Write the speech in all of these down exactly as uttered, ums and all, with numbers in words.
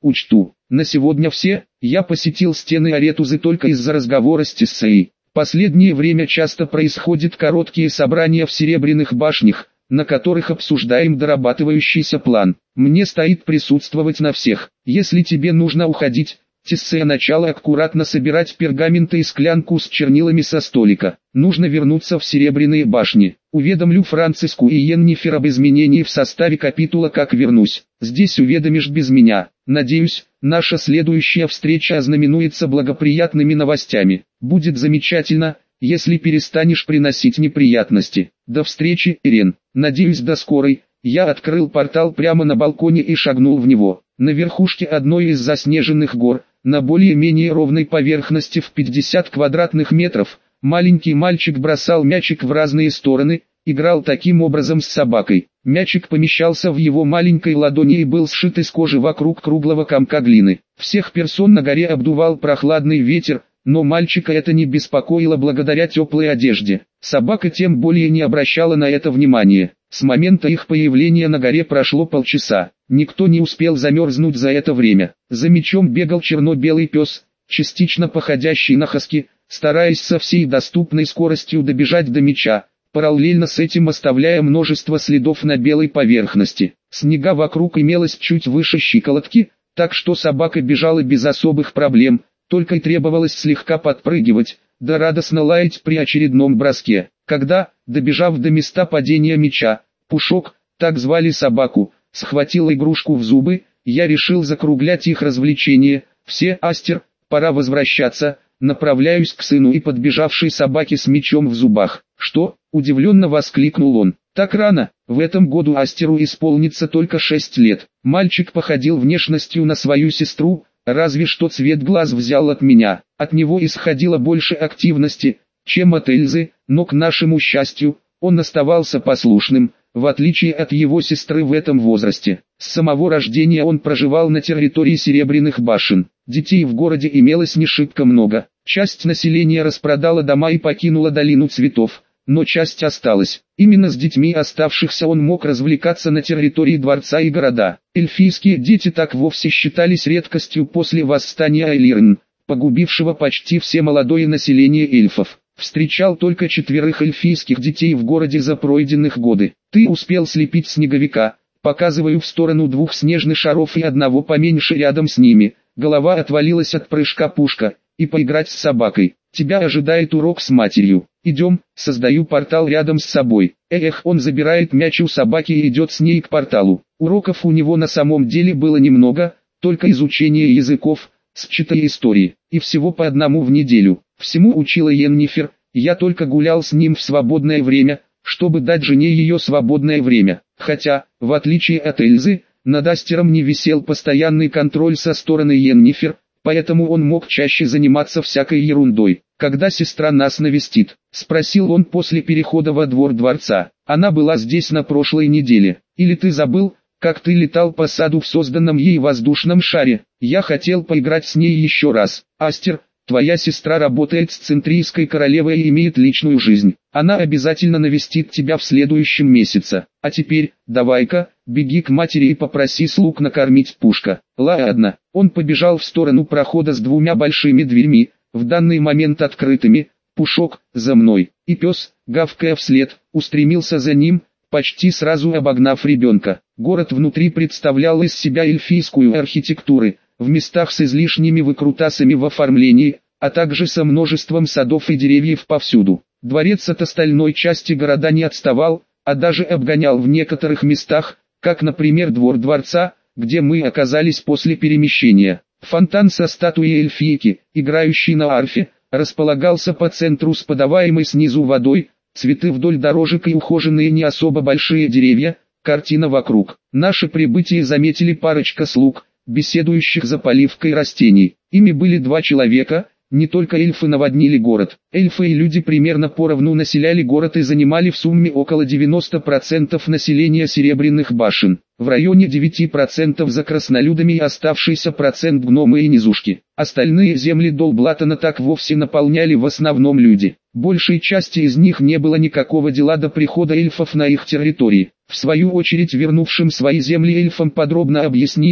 учту. На сегодня все. Я посетил стены Аретузы только из-за разговора с Тессеей. Последнее время часто происходят короткие собрания в Серебряных башнях, на которых обсуждаем дорабатывающийся план. Мне стоит присутствовать на всех. Если тебе нужно уходить, Тессея начала аккуратно собирать пергаменты и склянку с чернилами со столика. Нужно вернуться в Серебряные башни. Уведомлю Франциску и Йеннифер об изменении в составе капитула, как вернусь. Здесь уведомишь без меня. Надеюсь, наша следующая встреча ознаменуется благоприятными новостями. Будет замечательно, если перестанешь приносить неприятности. До встречи, Ирен. Надеюсь, до скорой. Я открыл портал прямо на балконе и шагнул в него. На верхушке одной из заснеженных гор, на более-менее ровной поверхности в пятьдесят квадратных метров, маленький мальчик бросал мячик в разные стороны, играл таким образом с собакой. Мячик помещался в его маленькой ладони и был сшит из кожи вокруг круглого комка глины. Всех персон на горе обдувал прохладный ветер, но мальчика это не беспокоило благодаря теплой одежде. Собака тем более не обращала на это внимания. С момента их появления на горе прошло полчаса. Никто не успел замерзнуть за это время. За мячом бегал черно-белый пес, частично походящий на хаски, стараясь со всей доступной скоростью добежать до мяча, параллельно с этим оставляя множество следов на белой поверхности. Снега вокруг имелось чуть выше щиколотки, так что собака бежала без особых проблем, только и требовалось слегка подпрыгивать, да радостно лаять при очередном броске. Когда, добежав до места падения мяча, Пушок, так звали собаку, схватил игрушку в зубы, я решил закруглять их развлечение. Все, Астер, пора возвращаться. Направляюсь к сыну и подбежавшей собаке с мячом в зубах. «Что?» – удивленно воскликнул он. «Так рано, в этом году Астеру исполнится только шесть лет». Мальчик походил внешностью на свою сестру, разве что цвет глаз взял от меня. От него исходило больше активности, чем от Эльзы, но к нашему счастью, он оставался послушным, в отличие от его сестры в этом возрасте. С самого рождения он проживал на территории Серебряных башен. Детей в городе имелось не шибко много. Часть населения распродала дома и покинула долину цветов, но часть осталась. Именно с детьми оставшихся он мог развлекаться на территории дворца и города. Эльфийские дети так вовсе считались редкостью после восстания Айлирн, погубившего почти все молодое население эльфов. Встречал только четверых эльфийских детей в городе за пройденных годы. Ты успел слепить снеговика, показываю в сторону двух снежных шаров и одного поменьше рядом с ними. Голова отвалилась от прыжка Пушка, и поиграть с собакой. Тебя ожидает урок с матерью. Идем, создаю портал рядом с собой. Эх, он забирает мяч у собаки и идет с ней к порталу. Уроков у него на самом деле было немного, только изучение языков, считая истории, и всего по одному в неделю. Всему учила Йеннифер, я только гулял с ним в свободное время, чтобы дать жене ее свободное время. Хотя, в отличие от Эльзы, над Астером не висел постоянный контроль со стороны Йеннифер, поэтому он мог чаще заниматься всякой ерундой. «Когда сестра нас навестит?» – спросил он после перехода во двор дворца. «Она была здесь на прошлой неделе. Или ты забыл, как ты летал по саду в созданном ей воздушном шаре? Я хотел поиграть с ней еще раз. Астер, твоя сестра работает с Центрийской королевой и имеет личную жизнь. Она обязательно навестит тебя в следующем месяце. А теперь, давай-ка, беги к матери и попроси слуг накормить Пушка». Ладно. Он побежал в сторону прохода с двумя большими дверьми, в данный момент открытыми. Пушок, за мной. И пес, гавкая вслед, устремился за ним, почти сразу обогнав ребенка. Город внутри представлял из себя эльфийскую архитектуру, в местах с излишними выкрутасами в оформлении, а также со множеством садов и деревьев повсюду. Дворец от остальной части города не отставал, а даже обгонял в некоторых местах, как, например, двор дворца, где мы оказались после перемещения. Фонтан со статуей эльфийки, играющей на арфе, располагался по центру с подаваемой снизу водой, цветы вдоль дорожек и ухоженные не особо большие деревья, картина вокруг. Наше прибытие заметили парочка слуг, беседующих за поливкой растений. Ими были два человека. Не только эльфы наводнили город. Эльфы и люди примерно поровну населяли город и занимали в сумме около девяноста процентов населения Серебряных башен. В районе девяти процентов за краснолюдами и оставшийся процент гномы и низушки. Остальные земли Долблатана так вовсе наполняли в основном люди. Большей части из них не было никакого дела до прихода эльфов на их территории. В свою очередь вернувшим свои земли эльфам подробно объяснили,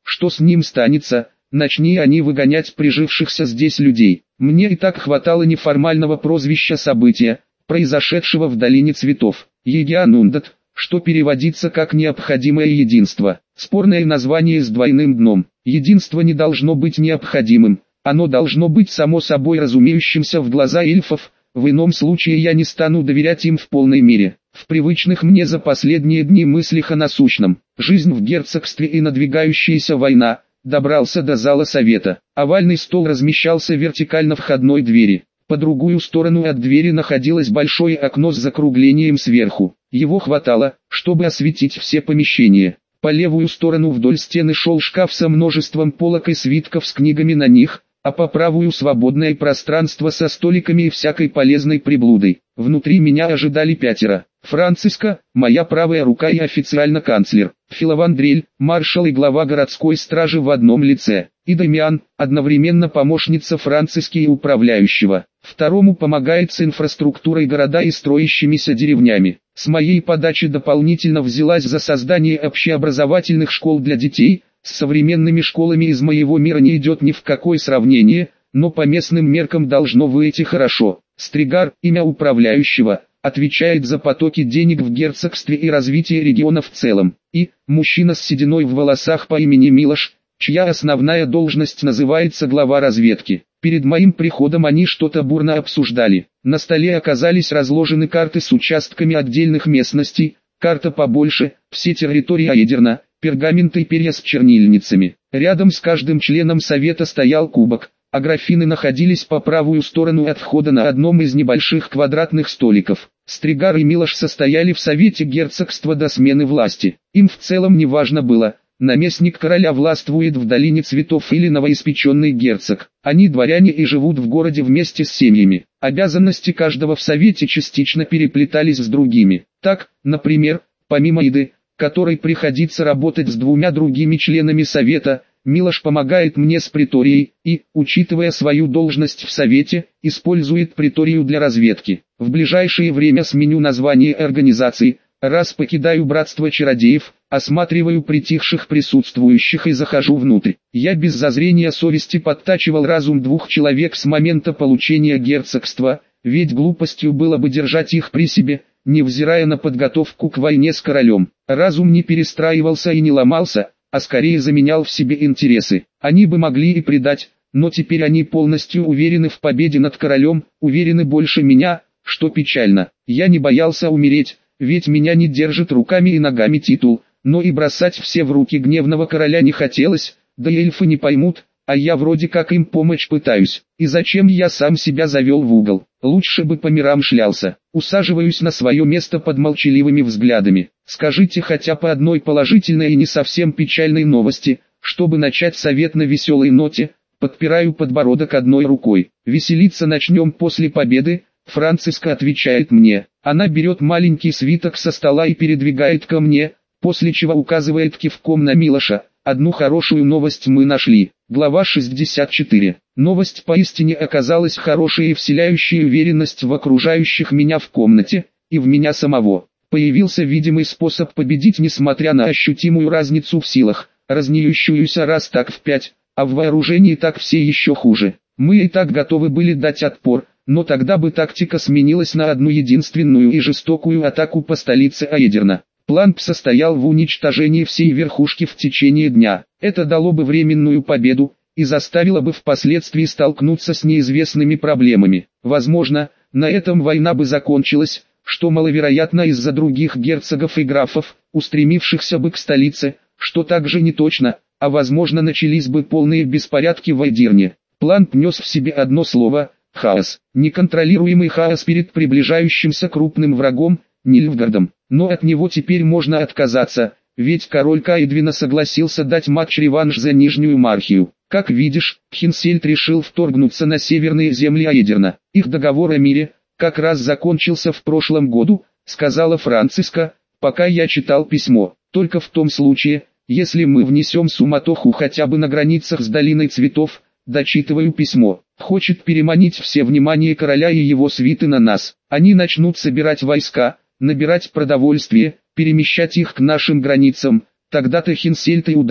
что с ним станется, начни они выгонять прижившихся здесь людей. Мне и так хватало неформального прозвища события, произошедшего в долине цветов, Егианундат, что переводится как «необходимое единство». Спорное название с двойным дном. Единство не должно быть необходимым, оно должно быть само собой разумеющимся в глаза эльфов, в ином случае я не стану доверять им в полной мере. В привычных мне за последние дни мыслях о насущном, жизнь в герцогстве и надвигающаяся война, добрался до зала совета. Овальный стол размещался вертикально входной двери. По другую сторону от двери находилось большое окно с закруглением сверху. Его хватало, чтобы осветить все помещения. По левую сторону вдоль стены шел шкаф со множеством полок и свитков с книгами на них, а по правую свободное пространство со столиками и всякой полезной приблудой. Внутри меня ожидали пятеро. Франциска, моя правая рука и официально канцлер, Филовандрель, маршал и глава городской стражи в одном лице, и Дамиан, одновременно помощница Франциски и управляющего. Второму помогает с инфраструктурой города и строящимися деревнями. С моей подачи дополнительно взялась за создание общеобразовательных школ для детей. С современными школами из моего мира не идет ни в какое сравнение, но по местным меркам должно выйти хорошо. Стригар, имя управляющего, отвечает за потоки денег в герцогстве и развитие региона в целом. И, мужчина с сединой в волосах по имени Милош, чья основная должность называется глава разведки. Перед моим приходом они что-то бурно обсуждали. На столе оказались разложены карты с участками отдельных местностей, карта побольше, все территории Аедерна, пергаменты и перья с чернильницами. Рядом с каждым членом совета стоял кубок, а графины находились по правую сторону от входа на одном из небольших квадратных столиков. Стригар и Милош состояли в совете герцогства до смены власти. Им в целом не важно было, наместник короля властвует в долине цветов или новоиспеченный герцог. Они дворяне и живут в городе вместе с семьями. Обязанности каждого в совете частично переплетались с другими. Так, например, помимо Иды, которой приходится работать с двумя другими членами совета, Милош помогает мне с приторией и, учитывая свою должность в совете, использует приторию для разведки. В ближайшее время сменю название организации, раз покидаю братство чародеев, осматриваю притихших присутствующих и захожу внутрь. Я без зазрения совести подтачивал разум двух человек с момента получения герцогства, ведь глупостью было бы держать их при себе, невзирая на подготовку к войне с королем. Разум не перестраивался и не ломался, а скорее заменял в себе интересы. Они бы могли и предать, но теперь они полностью уверены в победе над королем, уверены больше меня, что печально. Я не боялся умереть, ведь меня не держит руками и ногами титул, но и бросать все в руки гневного короля не хотелось, да и эльфы не поймут, а я вроде как им помочь пытаюсь. И зачем я сам себя завел в угол? Лучше бы по мирам шлялся. Усаживаюсь на свое место под молчаливыми взглядами. Скажите хотя по одной положительной и не совсем печальной новости, чтобы начать совет на веселой ноте. Подпираю подбородок одной рукой. Веселиться начнем после победы. Франциска отвечает мне. Она берет маленький свиток со стола и передвигает ко мне, после чего указывает кивком на Милоша. Одну хорошую новость мы нашли. Глава шестьдесят четыре. Новость поистине оказалась хорошей и вселяющей уверенность в окружающих меня в комнате, и в меня самого. Появился видимый способ победить несмотря на ощутимую разницу в силах, разнеющуюся раз так в пять, а в вооружении так все еще хуже. Мы и так готовы были дать отпор, но тогда бы тактика сменилась на одну единственную и жестокую атаку по столице Аедерна. План состоял в уничтожении всей верхушки в течение дня. Это дало бы временную победу, и заставило бы впоследствии столкнуться с неизвестными проблемами. Возможно, на этом война бы закончилась, что маловероятно из-за других герцогов и графов, устремившихся бы к столице, что также не точно, а возможно начались бы полные беспорядки в Аедерне. План нес в себе одно слово – хаос. Неконтролируемый хаос перед приближающимся крупным врагом – Нильфгардом. Но от него теперь можно отказаться, ведь король Каэдвина согласился дать матч-реванш за Нижнюю Мархию. Как видишь, Хинсельд решил вторгнуться на северные земли Аедерна. Их договор о мире, как раз закончился в прошлом году, сказала Франциска, пока я читал письмо. Только в том случае, если мы внесем суматоху хотя бы на границах с долиной цветов, дочитываю письмо. Хочет переманить все внимание короля и его свиты на нас. Они начнут собирать войска, набирать продовольствие, перемещать их к нашим границам, тогда-то Хинсельд и ударит.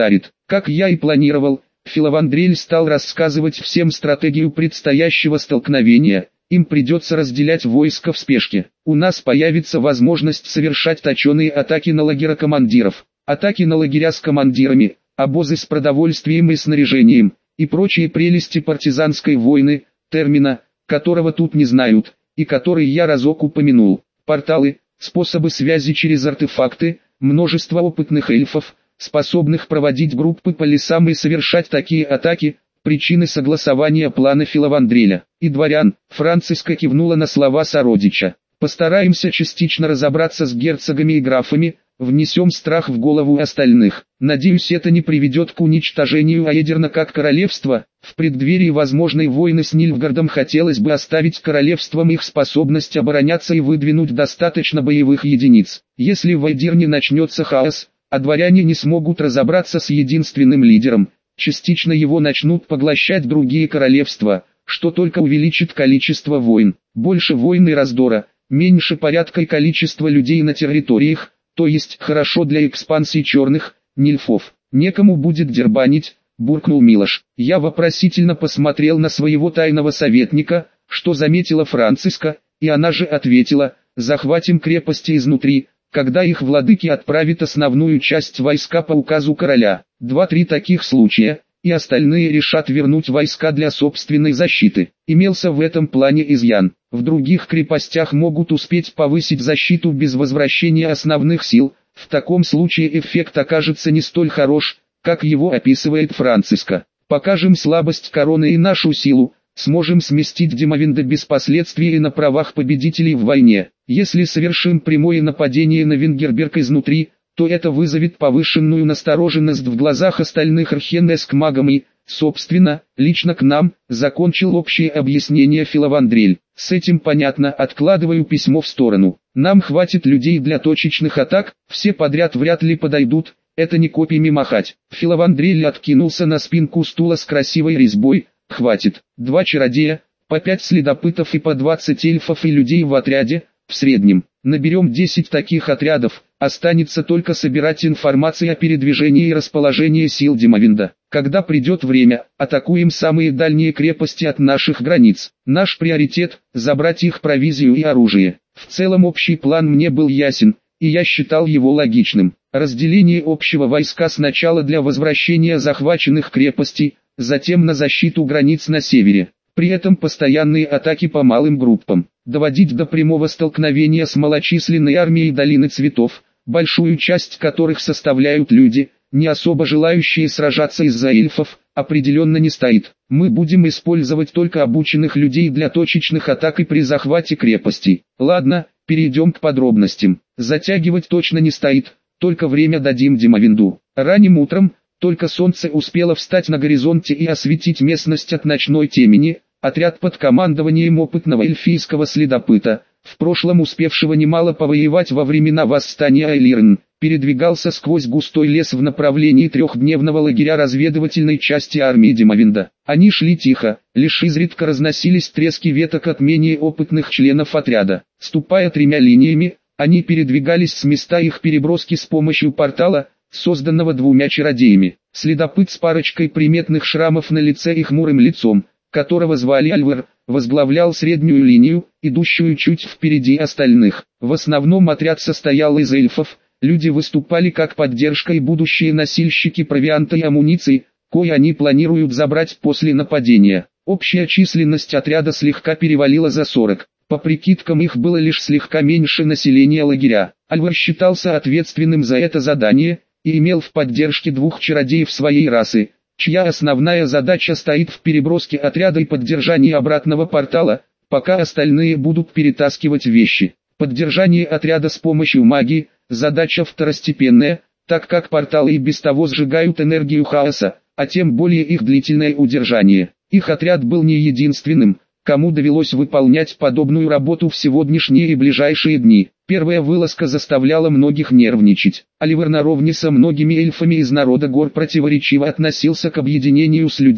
Как я и планировал, Филавандрель стал рассказывать всем стратегию предстоящего столкновения. Им придется разделять войско в спешке. У нас появится возможность совершать точеные атаки на лагеря командиров, атаки на лагеря с командирами, обозы с продовольствием и снаряжением, и прочие прелести партизанской войны, термина, которого тут не знают, и который я разок упомянул. Порталы, способы связи через артефакты, множество опытных эльфов, способных проводить группы по лесам и совершать такие атаки, причины согласования плана Филавандреля и дворян. Франциска кивнула на слова сородича. Постараемся частично разобраться с герцогами и графами, внесем страх в голову остальных. Надеюсь, это не приведет к уничтожению Аэдерна как королевства. В преддверии возможной войны с Нильфгардом хотелось бы оставить королевствам их способность обороняться и выдвинуть достаточно боевых единиц. Если в Аэдерне начнется хаос, а дворяне не смогут разобраться с единственным лидером, частично его начнут поглощать другие королевства, что только увеличит количество войн. Больше войн и раздора, меньше порядка и количества людей на территориях, то есть хорошо для экспансии черных, нильфов. Некому будет дербанить, буркнул Милош. Я вопросительно посмотрел на своего тайного советника, что заметила Франциска, и она же ответила: захватим крепости изнутри, когда их владыки отправят основную часть войска по указу короля. Два-три таких случая, и остальные решат вернуть войска для собственной защиты. Имелся в этом плане изъян. В других крепостях могут успеть повысить защиту без возвращения основных сил. В таком случае эффект окажется не столь хорош, как его описывает Франциска. Покажем слабость короны и нашу силу, сможем сместить Димовинда без последствий и на правах победителей в войне. Если совершим прямое нападение на Венгерберг изнутри, то это вызовет повышенную настороженность в глазах остальных архенес к магам и, собственно, лично к нам, закончил общее объяснение Филавандрель. С этим понятно, откладываю письмо в сторону. Нам хватит людей для точечных атак, все подряд вряд ли подойдут, это не копьями махать. Филавандрель откинулся на спинку стула с красивой резьбой. Хватит. Два чародея, по пять следопытов и по двадцать эльфов и людей в отряде, в среднем. Наберем десять таких отрядов, останется только собирать информацию о передвижении и расположении сил Димовинда. Когда придет время, атакуем самые дальние крепости от наших границ. Наш приоритет – забрать их провизию и оружие. В целом общий план мне был ясен, и я считал его логичным. Разделение общего войска сначала для возвращения захваченных крепостей, затем на защиту границ на севере. При этом постоянные атаки по малым группам. Доводить до прямого столкновения с малочисленной армией Долины Цветов, большую часть которых составляют люди, не особо желающие сражаться из-за эльфов, определенно не стоит. Мы будем использовать только обученных людей для точечных атак и при захвате крепостей. Ладно, перейдем к подробностям. Затягивать точно не стоит, только время дадим Димовинду. Ранним утром, только солнце успело встать на горизонте и осветить местность от ночной темени, отряд под командованием опытного эльфийского следопыта, в прошлом успевшего немало повоевать во времена восстания Айлирн, передвигался сквозь густой лес в направлении трехдневного лагеря разведывательной части армии Димовинда. Они шли тихо, лишь изредка разносились трески веток от менее опытных членов отряда. Ступая тремя линиями, они передвигались с места их переброски с помощью портала, созданного двумя чародеями. Следопыт с парочкой приметных шрамов на лице и хмурым лицом, которого звали Альвер, возглавлял среднюю линию, идущую чуть впереди остальных. В основном отряд состоял из эльфов, люди выступали как поддержка и будущие носильщики провианта и амуниции, кое они планируют забрать после нападения. Общая численность отряда слегка перевалила за сорок. По прикидкам их было лишь слегка меньше населения лагеря. Альвер считался ответственным за это задание и имел в поддержке двух чародеев своей расы, чья основная задача стоит в переброске отряда и поддержании обратного портала, пока остальные будут перетаскивать вещи. Поддержание отряда с помощью магии – задача второстепенная, так как порталы и без того сжигают энергию хаоса, а тем более их длительное удержание. Их отряд был не единственным, кому довелось выполнять подобную работу в сегодняшние и ближайшие дни. Первая вылазка заставляла многих нервничать. Оливер наравне со многими эльфами из народа гор противоречиво относился к объединению с людьми.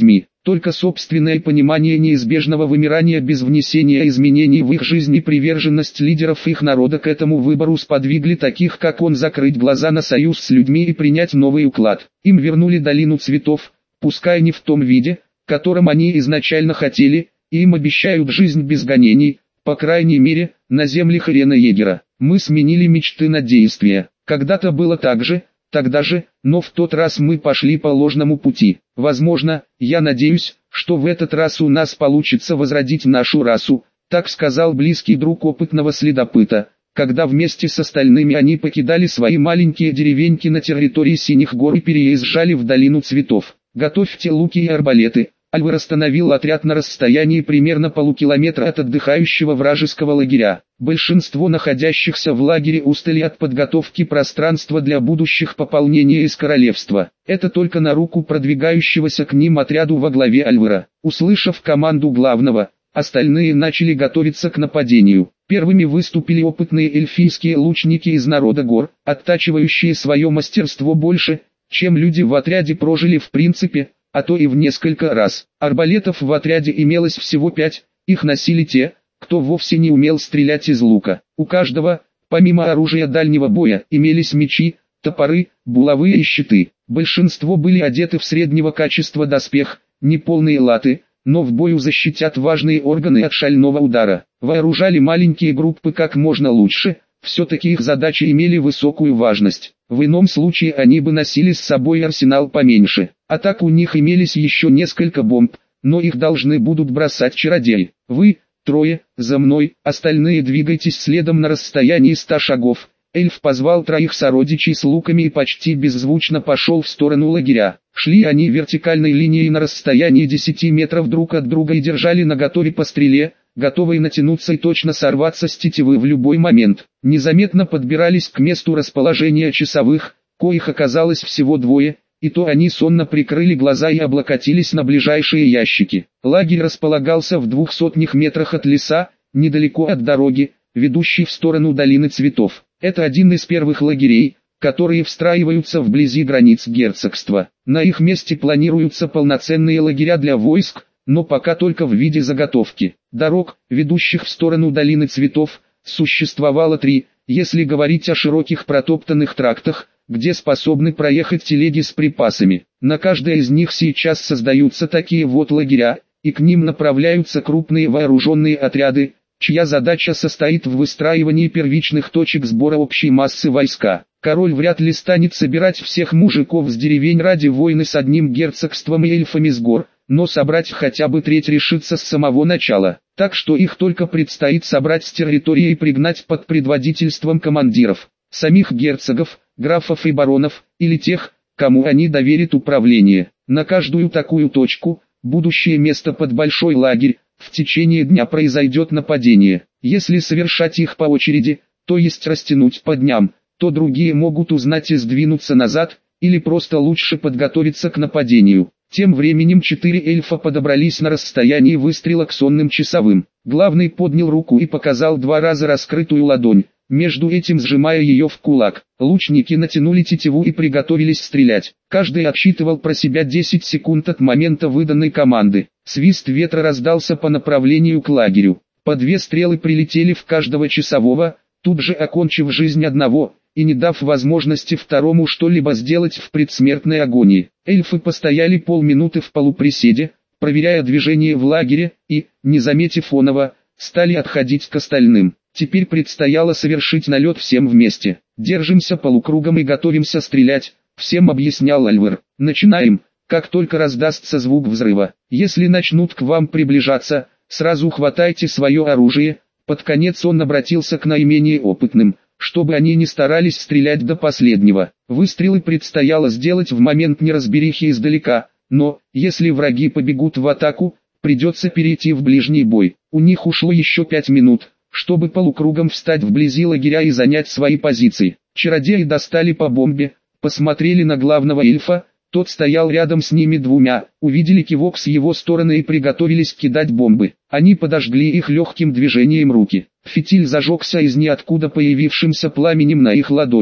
Только собственное понимание неизбежного вымирания без внесения изменений в их жизнь и приверженность лидеров их народа к этому выбору сподвигли таких, как он, закрыть глаза на союз с людьми и принять новый уклад. Им вернули долину цветов, пускай не в том виде, которым они изначально хотели, и им обещают жизнь без гонений, по крайней мере, на землях Ирена Егера. Мы сменили мечты на действия. Когда-то было так же, тогда же, но в тот раз мы пошли по ложному пути. Возможно, я надеюсь, что в этот раз у нас получится возродить нашу расу, так сказал близкий друг опытного следопыта, когда вместе с остальными они покидали свои маленькие деревеньки на территории Синих гор и переезжали в долину цветов. Готовьте луки и арбалеты. Альвар остановил отряд на расстоянии примерно полукилометра от отдыхающего вражеского лагеря. Большинство находящихся в лагере устали от подготовки пространства для будущих пополнений из королевства. Это только на руку продвигающегося к ним отряду во главе Альвара. Услышав команду главного, остальные начали готовиться к нападению. Первыми выступили опытные эльфийские лучники из народа гор, оттачивающие свое мастерство больше, чем люди в отряде прожили в принципе, а то и в несколько раз. Арбалетов в отряде имелось всего пять, их носили те, кто вовсе не умел стрелять из лука. У каждого, помимо оружия дальнего боя, имелись мечи, топоры, булавы и щиты. Большинство были одеты в среднего качества доспех, неполные латы, но в бою защитят важные органы от шального удара. Вооружали маленькие группы как можно лучше, все-таки их задачи имели высокую важность. В ином случае они бы носили с собой арсенал поменьше. А так у них имелись еще несколько бомб, но их должны будут бросать чародеи. Вы, трое, за мной, остальные двигайтесь следом на расстоянии ста шагов. Эльф позвал троих сородичей с луками и почти беззвучно пошел в сторону лагеря. Шли они вертикальной линией на расстоянии десяти метров друг от друга и держали наготове по стреле, готовые натянуться и точно сорваться с тетивы в любой момент. Незаметно подбирались к месту расположения часовых, коих оказалось всего двое, и то они сонно прикрыли глаза и облокотились на ближайшие ящики. Лагерь располагался в двух сотнях метрах от леса, недалеко от дороги, ведущей в сторону долины цветов. Это один из первых лагерей, которые встраиваются вблизи границ герцогства. На их месте планируются полноценные лагеря для войск, но пока только в виде заготовки. Дорог, ведущих в сторону долины цветов, существовало три, если говорить о широких протоптанных трактах, где способны проехать телеги с припасами. На каждой из них сейчас создаются такие вот лагеря, и к ним направляются крупные вооруженные отряды, чья задача состоит в выстраивании первичных точек сбора общей массы войска. Король вряд ли станет собирать всех мужиков с деревень ради войны с одним герцогством и эльфами с гор, но собрать хотя бы треть решится с самого начала, так что их только предстоит собрать с территории и пригнать под предводительством командиров, самих герцогов, графов и баронов, или тех, кому они доверят управление. На каждую такую точку, будущее место под большой лагерь, в течение дня произойдет нападение. Если совершать их по очереди, то есть растянуть по дням, то другие могут узнать и сдвинуться назад, или просто лучше подготовиться к нападению. Тем временем четыре эльфа подобрались на расстоянии выстрела к сонным часовым. Главный поднял руку и показал два раза раскрытую ладонь, между этим сжимая ее в кулак. Лучники натянули тетиву и приготовились стрелять. Каждый отсчитывал про себя десять секунд от момента выданной команды. Свист ветра раздался по направлению к лагерю. По две стрелы прилетели в каждого часового, тут же окончив жизнь одного, и не дав возможности второму что-либо сделать в предсмертной агонии. Эльфы постояли полминуты в полуприседе, проверяя движение в лагере, и, не заметив оного, стали отходить к остальным. Теперь предстояло совершить налет всем вместе. «Держимся полукругом и готовимся стрелять», — всем объяснял Альвар. «Начинаем, как только раздастся звук взрыва. Если начнут к вам приближаться, сразу хватайте свое оружие». Под конец он обратился к наименее опытным, чтобы они не старались стрелять до последнего. Выстрелы предстояло сделать в момент неразберихи издалека, но, если враги побегут в атаку, придется перейти в ближний бой. У них ушло еще пять минут, чтобы полукругом встать вблизи лагеря и занять свои позиции. Чародеи достали по бомбе, посмотрели на главного эльфа, тот стоял рядом с ними двумя, увидели кивок с его стороны и приготовились кидать бомбы. Они подожгли их легким движением руки. Фитиль зажегся из ниоткуда появившимся пламенем на их ладонях.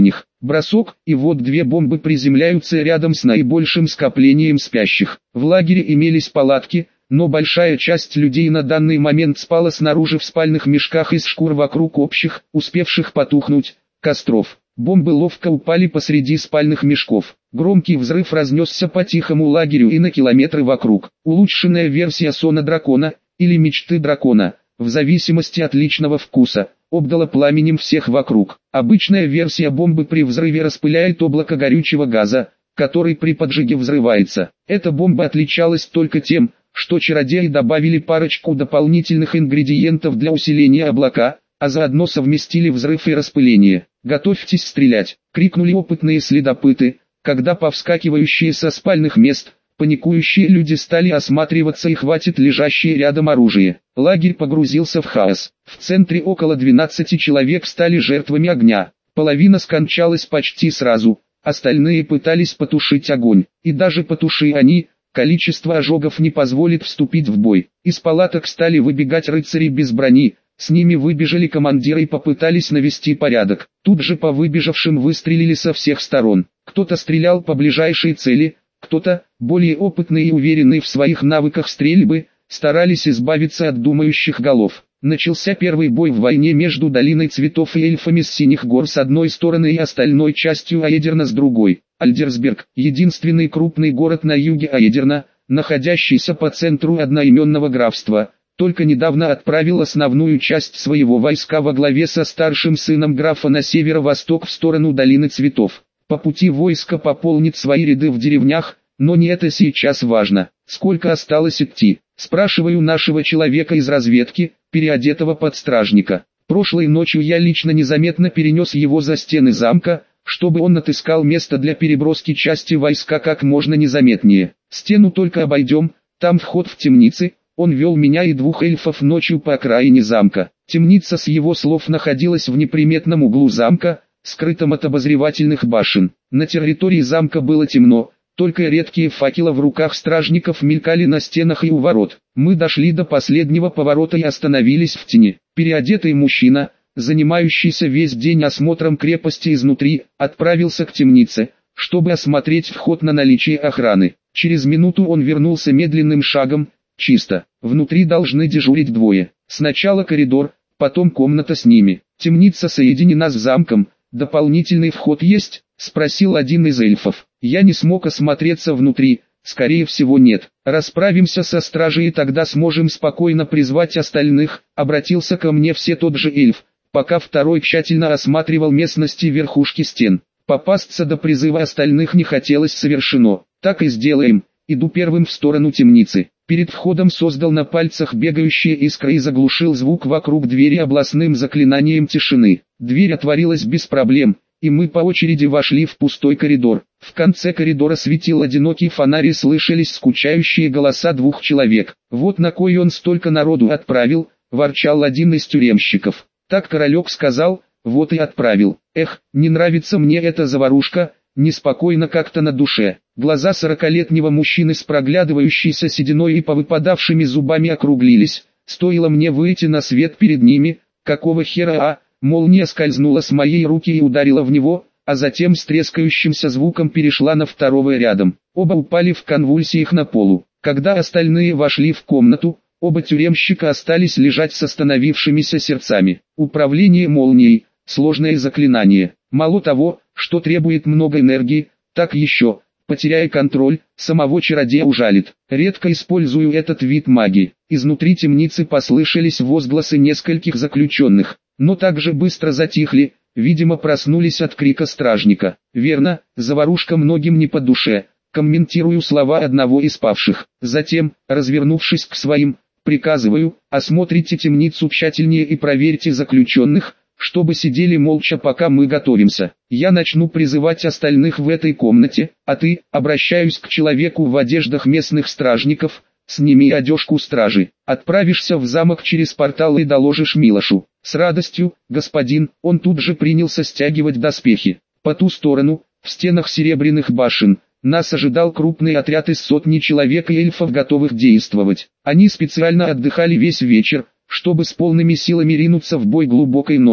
Бросок, и вот две бомбы приземляются рядом с наибольшим скоплением спящих. В лагере имелись палатки, но большая часть людей на данный момент спала снаружи в спальных мешках из шкур вокруг общих, успевших потухнуть, костров. Бомбы ловко упали посреди спальных мешков. Громкий взрыв разнесся по тихому лагерю и на километры вокруг. Улучшенная версия сона дракона, или мечты дракона, в зависимости от личного вкуса, обдала пламенем всех вокруг. Обычная версия бомбы при взрыве распыляет облако горючего газа, который при поджоге взрывается. Эта бомба отличалась только тем, что чародеи добавили парочку дополнительных ингредиентов для усиления облака, а заодно совместили взрыв и распыление. «Готовьтесь стрелять!» — крикнули опытные следопыты, когда повскакивающие со спальных мест, паникующие люди стали осматриваться и хватит лежащее рядом оружие. Лагерь погрузился в хаос. В центре около двенадцати человек стали жертвами огня. Половина скончалась почти сразу, остальные пытались потушить огонь. И даже потуши они, количество ожогов не позволит вступить в бой. Из палаток стали выбегать рыцари без брони. С ними выбежали командиры и попытались навести порядок. Тут же по выбежавшим выстрелили со всех сторон. Кто-то стрелял по ближайшей цели, кто-то, более опытный и уверенный в своих навыках стрельбы, старались избавиться от думающих голов. Начался первый бой в войне между Долиной Цветов и эльфами с Синих гор с одной стороны и остальной частью Аедерна с другой. Альдерсберг, единственный крупный город на юге Аедерна, находящийся по центру одноименного графства, только недавно отправил основную часть своего войска во главе со старшим сыном графа на северо-восток в сторону Долины Цветов. По пути войско пополнит свои ряды в деревнях, но не это сейчас важно. Сколько осталось идти? Спрашиваю нашего человека из разведки, переодетого под стражника. Прошлой ночью я лично незаметно перенес его за стены замка, чтобы он отыскал место для переброски части войска как можно незаметнее. Стену только обойдем, там вход в темницы. Он вел меня и двух эльфов ночью по окраине замка. Темница с его слов находилась в неприметном углу замка, скрытом от обозревательных башен. На территории замка было темно, только редкие факелы в руках стражников мелькали на стенах и у ворот. Мы дошли до последнего поворота и остановились в тени. Переодетый мужчина, занимающийся весь день осмотром крепости изнутри, отправился к темнице, чтобы осмотреть вход на наличие охраны. Через минуту он вернулся медленным шагом. Чисто. Внутри должны дежурить двое. Сначала коридор, потом комната с ними. Темница соединена с замком. Дополнительный вход есть? Спросил один из эльфов. Я не смог осмотреться внутри. Скорее всего нет. Расправимся со стражей и тогда сможем спокойно призвать остальных. Обратился ко мне все тот же эльф, пока второй тщательно осматривал местности верхушки стен. Попасться до призыва остальных не хотелось совершенно. Так и сделаем. Иду первым в сторону темницы. Перед входом создал на пальцах бегающие искры и заглушил звук вокруг двери областным заклинанием тишины. Дверь отворилась без проблем, и мы по очереди вошли в пустой коридор. В конце коридора светил одинокий фонарь и слышались скучающие голоса двух человек. «Вот на кой он столько народу отправил», – ворчал один из тюремщиков. Так Королек сказал, вот и отправил. Эх, не нравится мне эта заварушка. Неспокойно как-то на душе. Глаза сорокалетнего мужчины с проглядывающейся сединой и повыпадавшими зубами округлились. Стоило мне выйти на свет перед ними, какого хера, а? Молния скользнула с моей руки и ударила в него, а затем с трескающимся звуком перешла на второго рядом. Оба упали в конвульсиях на полу. Когда остальные вошли в комнату, оба тюремщика остались лежать с остановившимися сердцами. Управление молнией – сложное заклинание. Мало того, что требует много энергии, так еще, потеряя контроль, самого чародея ужалит. Редко использую этот вид магии. Изнутри темницы послышались возгласы нескольких заключенных, но также быстро затихли, видимо проснулись от крика стражника. Верно, заварушка многим не по душе, комментирую слова одного из павших. Затем, развернувшись к своим, приказываю, осмотрите темницу тщательнее и проверьте заключенных, чтобы сидели молча пока мы готовимся. Я начну призывать остальных в этой комнате, а ты, обращаюсь к человеку в одеждах местных стражников, сними одежку стражи. Отправишься в замок через портал и доложишь Милошу. С радостью, господин, он тут же принялся стягивать доспехи. По ту сторону, в стенах серебряных башен, нас ожидал крупный отряд из сотни человек и эльфов, готовых действовать. Они специально отдыхали весь вечер, чтобы с полными силами ринуться в бой глубокой ночью.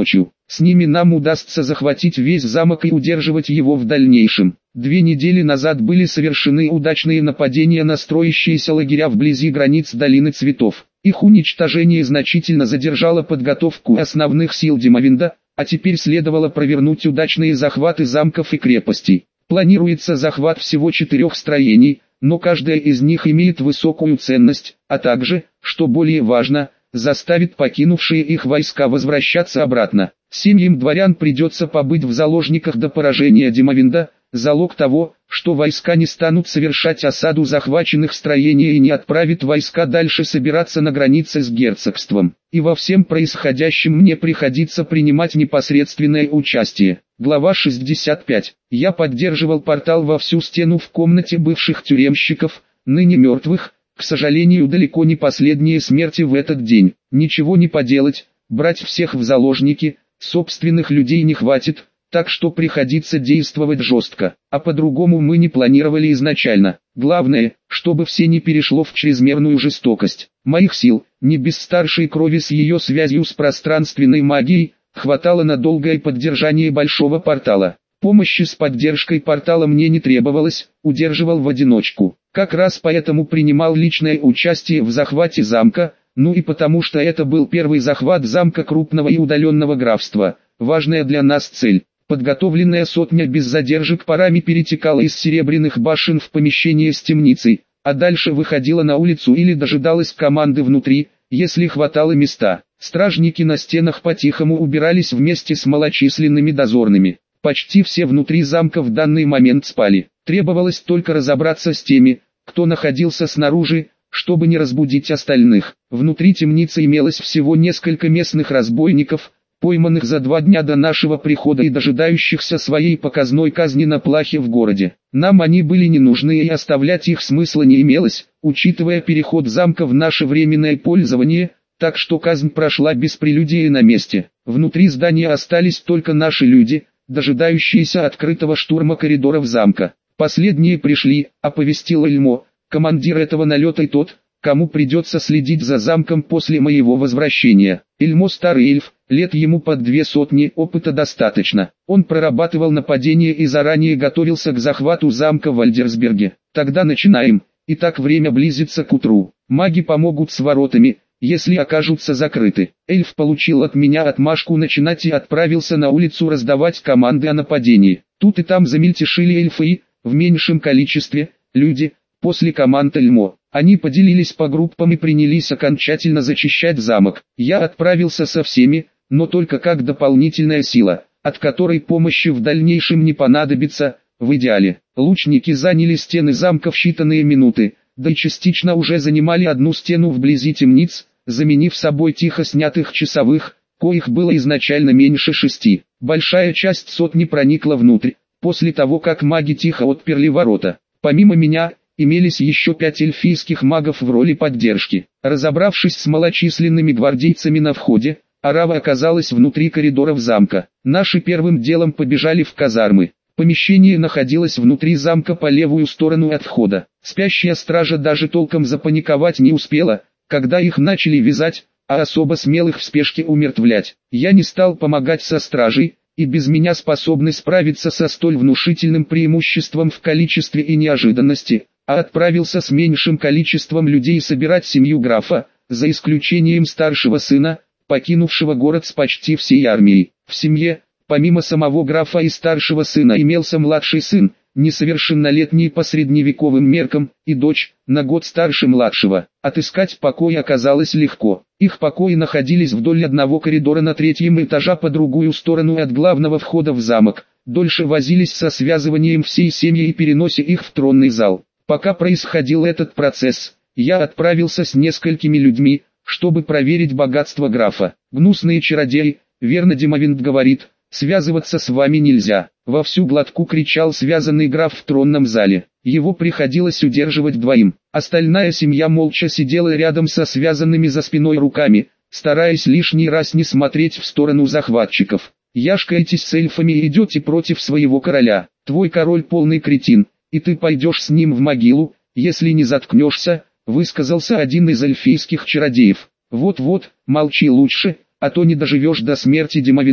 С ними нам удастся захватить весь замок и удерживать его в дальнейшем. Две недели назад были совершены удачные нападения на строящиеся лагеря вблизи границ Долины Цветов. Их уничтожение значительно задержало подготовку основных сил Димовинда, а теперь следовало провернуть удачные захваты замков и крепостей. Планируется захват всего четырех строений, но каждая из них имеет высокую ценность, а также, что более важно, заставит покинувшие их войска возвращаться обратно. Семьям дворян придется побыть в заложниках до поражения Димовинда, залог того, что войска не станут совершать осаду захваченных строений и не отправят войска дальше собираться на границе с герцогством. И во всем происходящем мне приходится принимать непосредственное участие. Глава шестьдесят пять. Я поддерживал портал во всю стену в комнате бывших тюремщиков, ныне мертвых, к сожалению далеко не последние смерти в этот день. Ничего не поделать, брать всех в заложники, собственных людей не хватит, так что приходится действовать жестко, а по-другому мы не планировали изначально. Главное, чтобы все не перешло в чрезмерную жестокость. Моих сил, не без старшей крови с ее связью с пространственной магией, хватало на долгое поддержание большого портала. Помощи с поддержкой портала мне не требовалось, удерживал в одиночку. Как раз поэтому принимал личное участие в захвате замка, ну и потому что это был первый захват замка крупного и удаленного графства, важная для нас цель. Подготовленная сотня без задержек парами перетекала из серебряных башен в помещение с темницей, а дальше выходила на улицу или дожидалась команды внутри, если хватало места. Стражники на стенах по-тихому убирались вместе с малочисленными дозорными. Почти все внутри замка в данный момент спали. Требовалось только разобраться с теми, кто находился снаружи, чтобы не разбудить остальных. Внутри темницы имелось всего несколько местных разбойников, пойманных за два дня до нашего прихода и дожидающихся своей показной казни на плахе в городе. Нам они были не нужны и оставлять их смысла не имелось, учитывая переход замка в наше временное пользование, так что казнь прошла без прелюдии на месте. Внутри здания остались только наши люди, дожидающиеся открытого штурма коридоров замка. Последние пришли, оповестил Эльмо, командир этого налета и тот, кому придется следить за замком после моего возвращения. Эльмо старый эльф, лет ему под две сотни, опыта достаточно. Он прорабатывал нападение и заранее готовился к захвату замка в Альдерсберге. Тогда начинаем. Итак, время близится к утру. Маги помогут с воротами, если окажутся закрыты. Эльф получил от меня отмашку начинать и отправился на улицу раздавать команды о нападении. Тут и там замельтешили эльфы и, в меньшем количестве, люди. После команд Эльмо, они поделились по группам и принялись окончательно зачищать замок. Я отправился со всеми, но только как дополнительная сила, от которой помощи в дальнейшем не понадобится, в идеале. Лучники заняли стены замка в считанные минуты, да и частично уже занимали одну стену вблизи темниц, заменив собой тихо снятых часовых, коих было изначально меньше шести. Большая часть сотни проникла внутрь, после того как маги тихо отперли ворота. Помимо меня, имелись еще пять эльфийских магов в роли поддержки. Разобравшись с малочисленными гвардейцами на входе, орава оказалась внутри коридоров замка. Наши первым делом побежали в казармы. Помещение находилось внутри замка по левую сторону от входа. Спящая стража даже толком запаниковать не успела, когда их начали вязать, а особо смелых в спешке умертвлять. Я не стал помогать со стражей, и без меня способны справиться со столь внушительным преимуществом в количестве и неожиданности, а отправился с меньшим количеством людей собирать семью графа, за исключением старшего сына, покинувшего город с почти всей армией. В семье, помимо самого графа и старшего сына, имелся младший сын, несовершеннолетний по средневековым меркам, и дочь, на год старше младшего. Отыскать покои оказалось легко. Их покои находились вдоль одного коридора на третьем этаже по другую сторону от главного входа в замок. Дольше возились со связыванием всей семьи и переносе их в тронный зал. Пока происходил этот процесс, я отправился с несколькими людьми, чтобы проверить богатство графа. Гнусные чародеи, верно Димовинд говорит, связываться с вами нельзя. Во всю глотку кричал связанный граф в тронном зале. Его приходилось удерживать двоим. Остальная семья молча сидела рядом со связанными за спиной руками, стараясь лишний раз не смотреть в сторону захватчиков. Яшкаетесь с эльфами и идете против своего короля. Твой король полный кретин, и ты пойдешь с ним в могилу, если не заткнешься, высказался один из эльфийских чародеев. Вот-вот, молчи лучше, а то не доживешь до смерти Димовинда,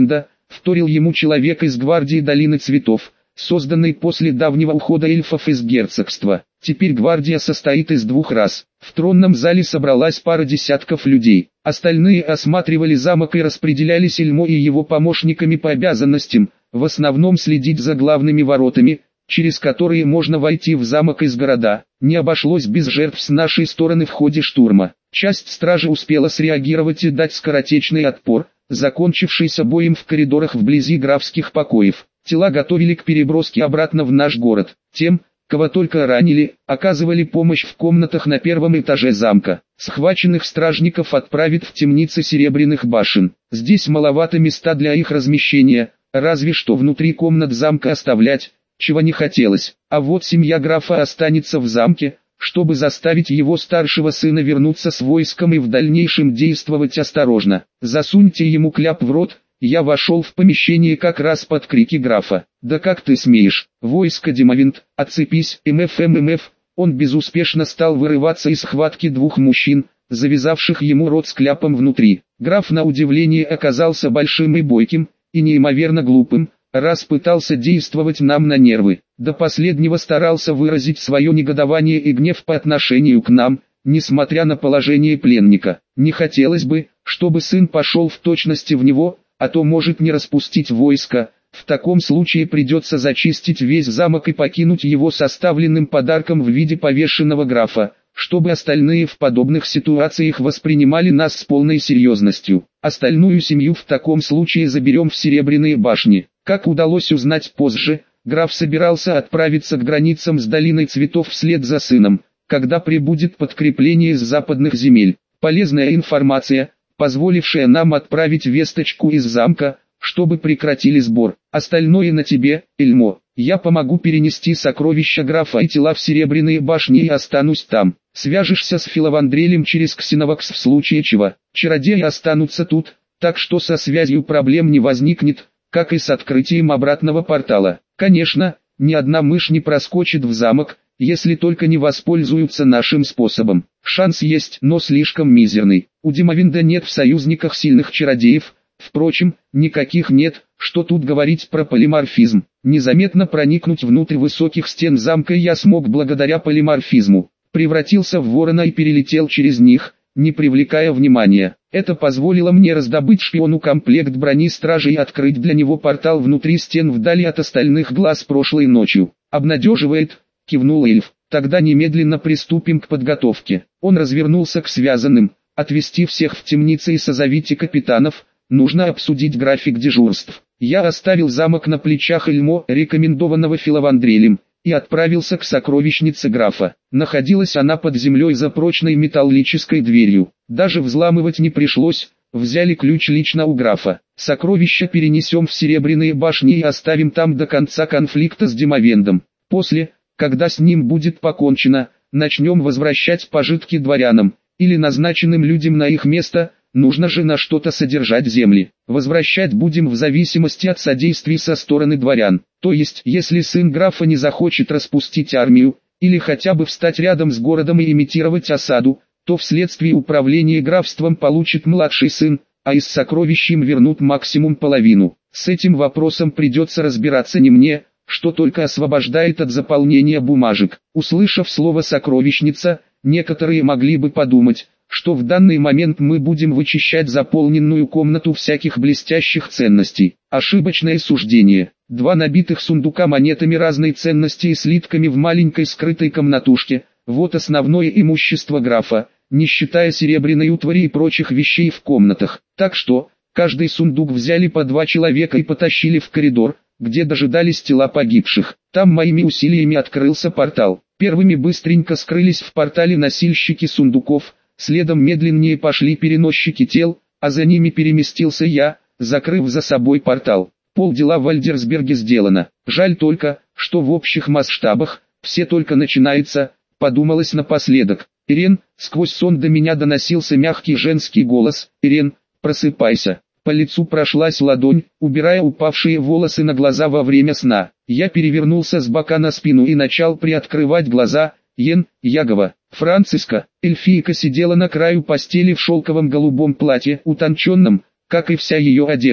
вторил ему человек из гвардии Долины Цветов, созданной после давнего ухода эльфов из герцогства. Теперь гвардия состоит из двух рас. В тронном зале собралась пара десятков людей. Остальные осматривали замок и распределялись Эльмо и его помощниками по обязанностям, в основном следить за главными воротами, через которые можно войти в замок из города. Не обошлось без жертв с нашей стороны в ходе штурма. Часть стражи успела среагировать и дать скоротечный отпор, закончившийся боем в коридорах вблизи графских покоев. Тела готовили к переброске обратно в наш город. Тем, кого только ранили, оказывали помощь в комнатах на первом этаже замка. Схваченных стражников отправят в темницы Серебряных башен. Здесь маловато места для их размещения, разве что внутри комнат замка оставлять, чего не хотелось. А вот семья графа останется в замке, чтобы заставить его старшего сына вернуться с войском и в дальнейшем действовать осторожно. Засуньте ему кляп в рот. Я вошел в помещение как раз под крики графа. «Да как ты смеешь? Войско Димовинт, отцепись, МФ МФ!» Он безуспешно стал вырываться из схватки двух мужчин, завязавших ему рот с кляпом внутри. Граф на удивление оказался большим и бойким, и неимоверно глупым, раз пытался действовать нам на нервы. До последнего старался выразить свое негодование и гнев по отношению к нам, несмотря на положение пленника. Не хотелось бы, чтобы сын пошел в точности в него, а то может не распустить войско. В таком случае придется зачистить весь замок и покинуть его составленным подарком в виде повешенного графа, чтобы остальные в подобных ситуациях воспринимали нас с полной серьезностью. Остальную семью в таком случае заберем в Серебряные башни. Как удалось узнать позже, граф собирался отправиться к границам с Долиной Цветов вслед за сыном, когда прибудет подкрепление из западных земель. Полезная информация, позволившая нам отправить весточку из замка, чтобы прекратили сбор. Остальное на тебе, Эльмо. Я помогу перенести сокровища графа и тела в Серебряные башни и останусь там. Свяжешься с Филовандрелем через Ксеновакс в случае чего. Чародеи останутся тут, так что со связью проблем не возникнет, как и с открытием обратного портала. Конечно, ни одна мышь не проскочит в замок, если только не воспользуются нашим способом. Шанс есть, но слишком мизерный. У Димовинда нет в союзниках сильных чародеев, впрочем, никаких нет, что тут говорить про полиморфизм. Незаметно проникнуть внутрь высоких стен замка я смог благодаря полиморфизму. Превратился в ворона и перелетел через них, не привлекая внимания. Это позволило мне раздобыть шпиону комплект брони стражи и открыть для него портал внутри стен вдали от остальных глаз прошлой ночью. «Обнадеживает», — кивнул эльф. «Тогда немедленно приступим к подготовке». Он развернулся к связанным. «Отвести всех в темницы и созовите капитанов, нужно обсудить график дежурств». Я оставил замок на плечах Эльмо, рекомендованного Филовандрелем, и отправился к сокровищнице графа. Находилась она под землей за прочной металлической дверью. Даже взламывать не пришлось, взяли ключ лично у графа. Сокровища перенесем в Серебряные башни и оставим там до конца конфликта с Димовендом. После, когда с ним будет покончено, начнем возвращать пожитки дворянам, или назначенным людям на их место. Нужно же на что-то содержать земли. Возвращать будем в зависимости от содействия со стороны дворян. То есть, если сын графа не захочет распустить армию, или хотя бы встать рядом с городом и имитировать осаду, то вследствие управления графством получит младший сын, а из сокровищ им вернут максимум половину. С этим вопросом придется разбираться не мне, что только освобождает от заполнения бумажек. Услышав слово «сокровищница», некоторые могли бы подумать, что в данный момент мы будем вычищать заполненную комнату всяких блестящих ценностей. Ошибочное суждение. Два набитых сундука монетами разной ценности и слитками в маленькой скрытой комнатушке – вот основное имущество графа, не считая серебряной утвари и прочих вещей в комнатах. Так что, каждый сундук взяли по два человека и потащили в коридор, где дожидались тела погибших. Там моими усилиями открылся портал. Первыми быстренько скрылись в портале носильщики сундуков, следом медленнее пошли переносчики тел, а за ними переместился я, закрыв за собой портал. Полдела в Альдерсберге сделано. Жаль только, что в общих масштабах все только начинается, подумалось напоследок. «Ирен», сквозь сон до меня доносился мягкий женский голос. «Ирен, просыпайся». По лицу прошлась ладонь, убирая упавшие волосы на глаза во время сна. Я перевернулся с бока на спину и начал приоткрывать глаза. Йен, Ягова, Франциска, эльфийка сидела на краю постели в шелковом голубом платье, утонченном, как и вся ее одежда.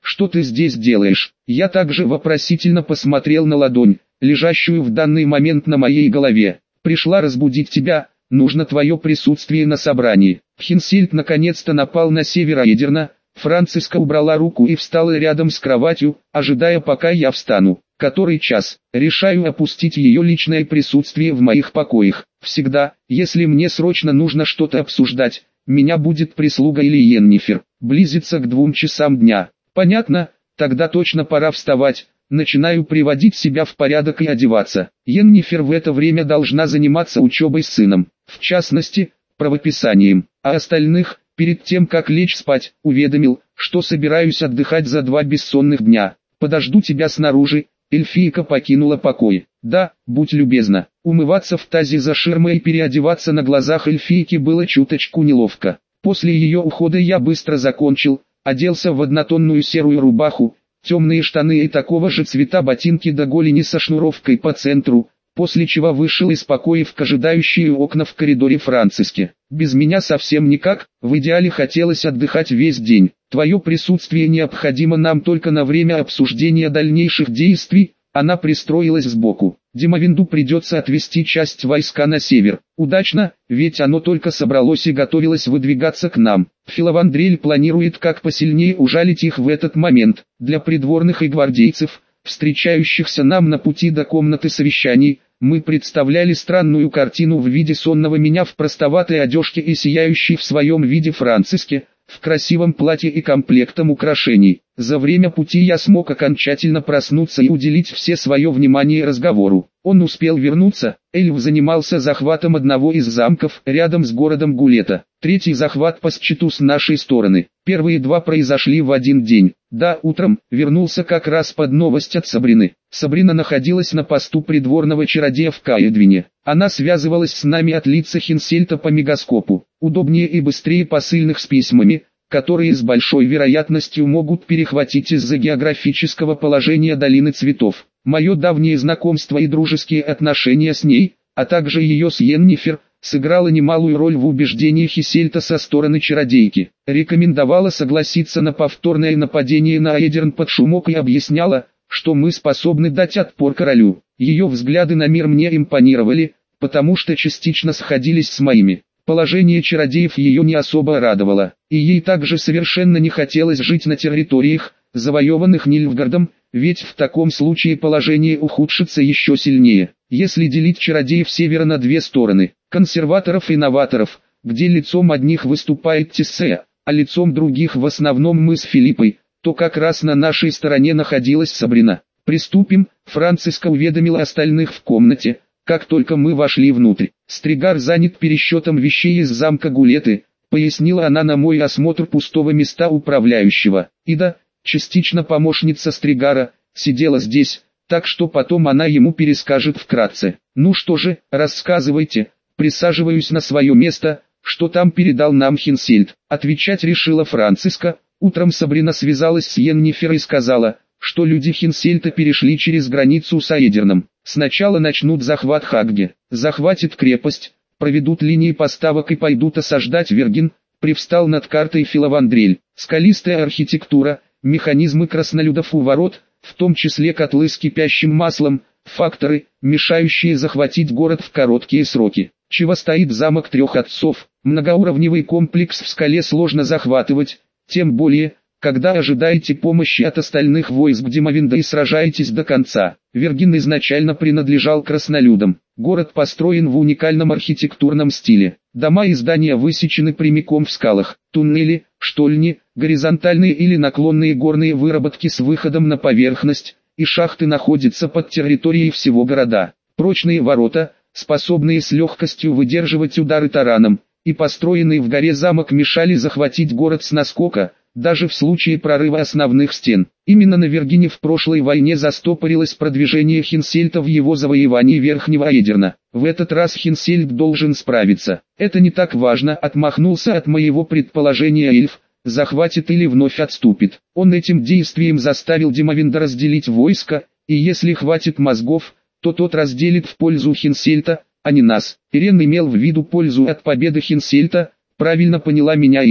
что ты здесь делаешь?» Я также вопросительно посмотрел на ладонь, лежащую в данный момент на моей голове. «Пришла разбудить тебя, нужно твое присутствие на собрании». Хинсельд наконец-то напал на североедерна. Франциска убрала руку и встала рядом с кроватью, ожидая пока я встану. Который час? Решаю опустить ее личное присутствие в моих покоях. Всегда, если мне срочно нужно что-то обсуждать, меня будет прислуга или Йеннифер. Близится к двум часам дня. Понятно, тогда точно пора вставать. Начинаю приводить себя в порядок и одеваться. Йеннифер в это время должна заниматься учебой с сыном, в частности, правописанием, а остальных, перед тем как лечь спать, уведомил, что собираюсь отдыхать за два бессонных дня. «Подожду тебя снаружи». Эльфийка покинула покой. «Да, будь любезна». Умываться в тазе за ширмой и переодеваться на глазах эльфийки было чуточку неловко. После ее ухода я быстро закончил, оделся в однотонную серую рубаху, темные штаны и такого же цвета ботинки до голени со шнуровкой по центру, после чего вышел из покоев к ожидающие окна в коридоре Франциски. «Без меня совсем никак, в идеале хотелось отдыхать весь день. Твое присутствие необходимо нам только на время обсуждения дальнейших действий». Она пристроилась сбоку. «Димовинду придется отвести часть войска на север. Удачно, ведь оно только собралось и готовилось выдвигаться к нам. Филавандрель планирует как посильнее ужалить их в этот момент. Для придворных и гвардейцев, встречающихся нам на пути до комнаты совещаний, мы представляли странную картину в виде сонного меня в простоватой одежке и сияющей в своем виде Франциски, в красивом платье и комплектом украшений. За время пути я смог окончательно проснуться и уделить все свое внимание разговору. Он успел вернуться. Эльф занимался захватом одного из замков рядом с городом Гулета. Третий захват по счету с нашей стороны. Первые два произошли в один день. Да, утром вернулся как раз под новость от Сабрины. Сабрина находилась на посту придворного чародея в Каэдвине. Она связывалась с нами от лица Хинсельта по мегаскопу. Удобнее и быстрее посыльных с письмами, которые с большой вероятностью могут перехватить из-за географического положения долины цветов. Мое давнее знакомство и дружеские отношения с ней, а также ее с Йеннифер, сыграло немалую роль в убеждении Хисельта со стороны чародейки. Рекомендовала согласиться на повторное нападение на Эдерн под шумок и объясняла, что мы способны дать отпор королю. Ее взгляды на мир мне импонировали, потому что частично сходились с моими. Положение чародеев ее не особо радовало, и ей также совершенно не хотелось жить на территориях, завоеванных Нильфгардом, ведь в таком случае положение ухудшится еще сильнее. Если делить чародеев севера на две стороны, консерваторов и новаторов, где лицом одних выступает Тессея, а лицом других в основном мы с Филиппой, то как раз на нашей стороне находилась Сабрина. «Приступим», Франциска уведомила остальных в комнате, как только мы вошли внутрь. «Стригар занят пересчетом вещей из замка Гулеты», пояснила она на мой осмотр пустого места управляющего. Ида, частично помощница Стригара, сидела здесь, так что потом она ему перескажет вкратце. «Ну что же, рассказывайте». Присаживаюсь на свое место. «Что там передал нам Хинсельд?» Отвечать решила Франциска. Утром Сабрина связалась с Йеннифер и сказала, что люди Хинсельта перешли через границу с Аэдерном. Сначала начнут захват Хагге, захватят крепость, проведут линии поставок и пойдут осаждать Верген. Привстал над картой Филавандрель. Скалистая архитектура, механизмы краснолюдов у ворот, в том числе котлы с кипящим маслом, факторы, мешающие захватить город в короткие сроки. Чего стоит замок трех отцов? Многоуровневый комплекс в скале сложно захватывать, тем более, когда ожидаете помощи от остальных войск Димовинда и сражаетесь до конца. Верген изначально принадлежал краснолюдам. Город построен в уникальном архитектурном стиле. Дома и здания высечены прямиком в скалах. Туннели, штольни, горизонтальные или наклонные горные выработки с выходом на поверхность, и шахты находятся под территорией всего города. Прочные ворота, способные с легкостью выдерживать удары тараном, и построенный в горе замок мешали захватить город с наскока, даже в случае прорыва основных стен. Именно на Вергене в прошлой войне застопорилось продвижение Хинсельта в его завоевании Верхнего Эдерна. В этот раз Хинсельд должен справиться. Это не так важно, отмахнулся от моего предположения эльф, захватит или вновь отступит. Он этим действием заставил Димовинда разделить войско, и если хватит мозгов, то тот разделит в пользу Хинсельта, а не нас. Ирен имел в виду пользу от победы Хинсельта, правильно поняла меня Ида.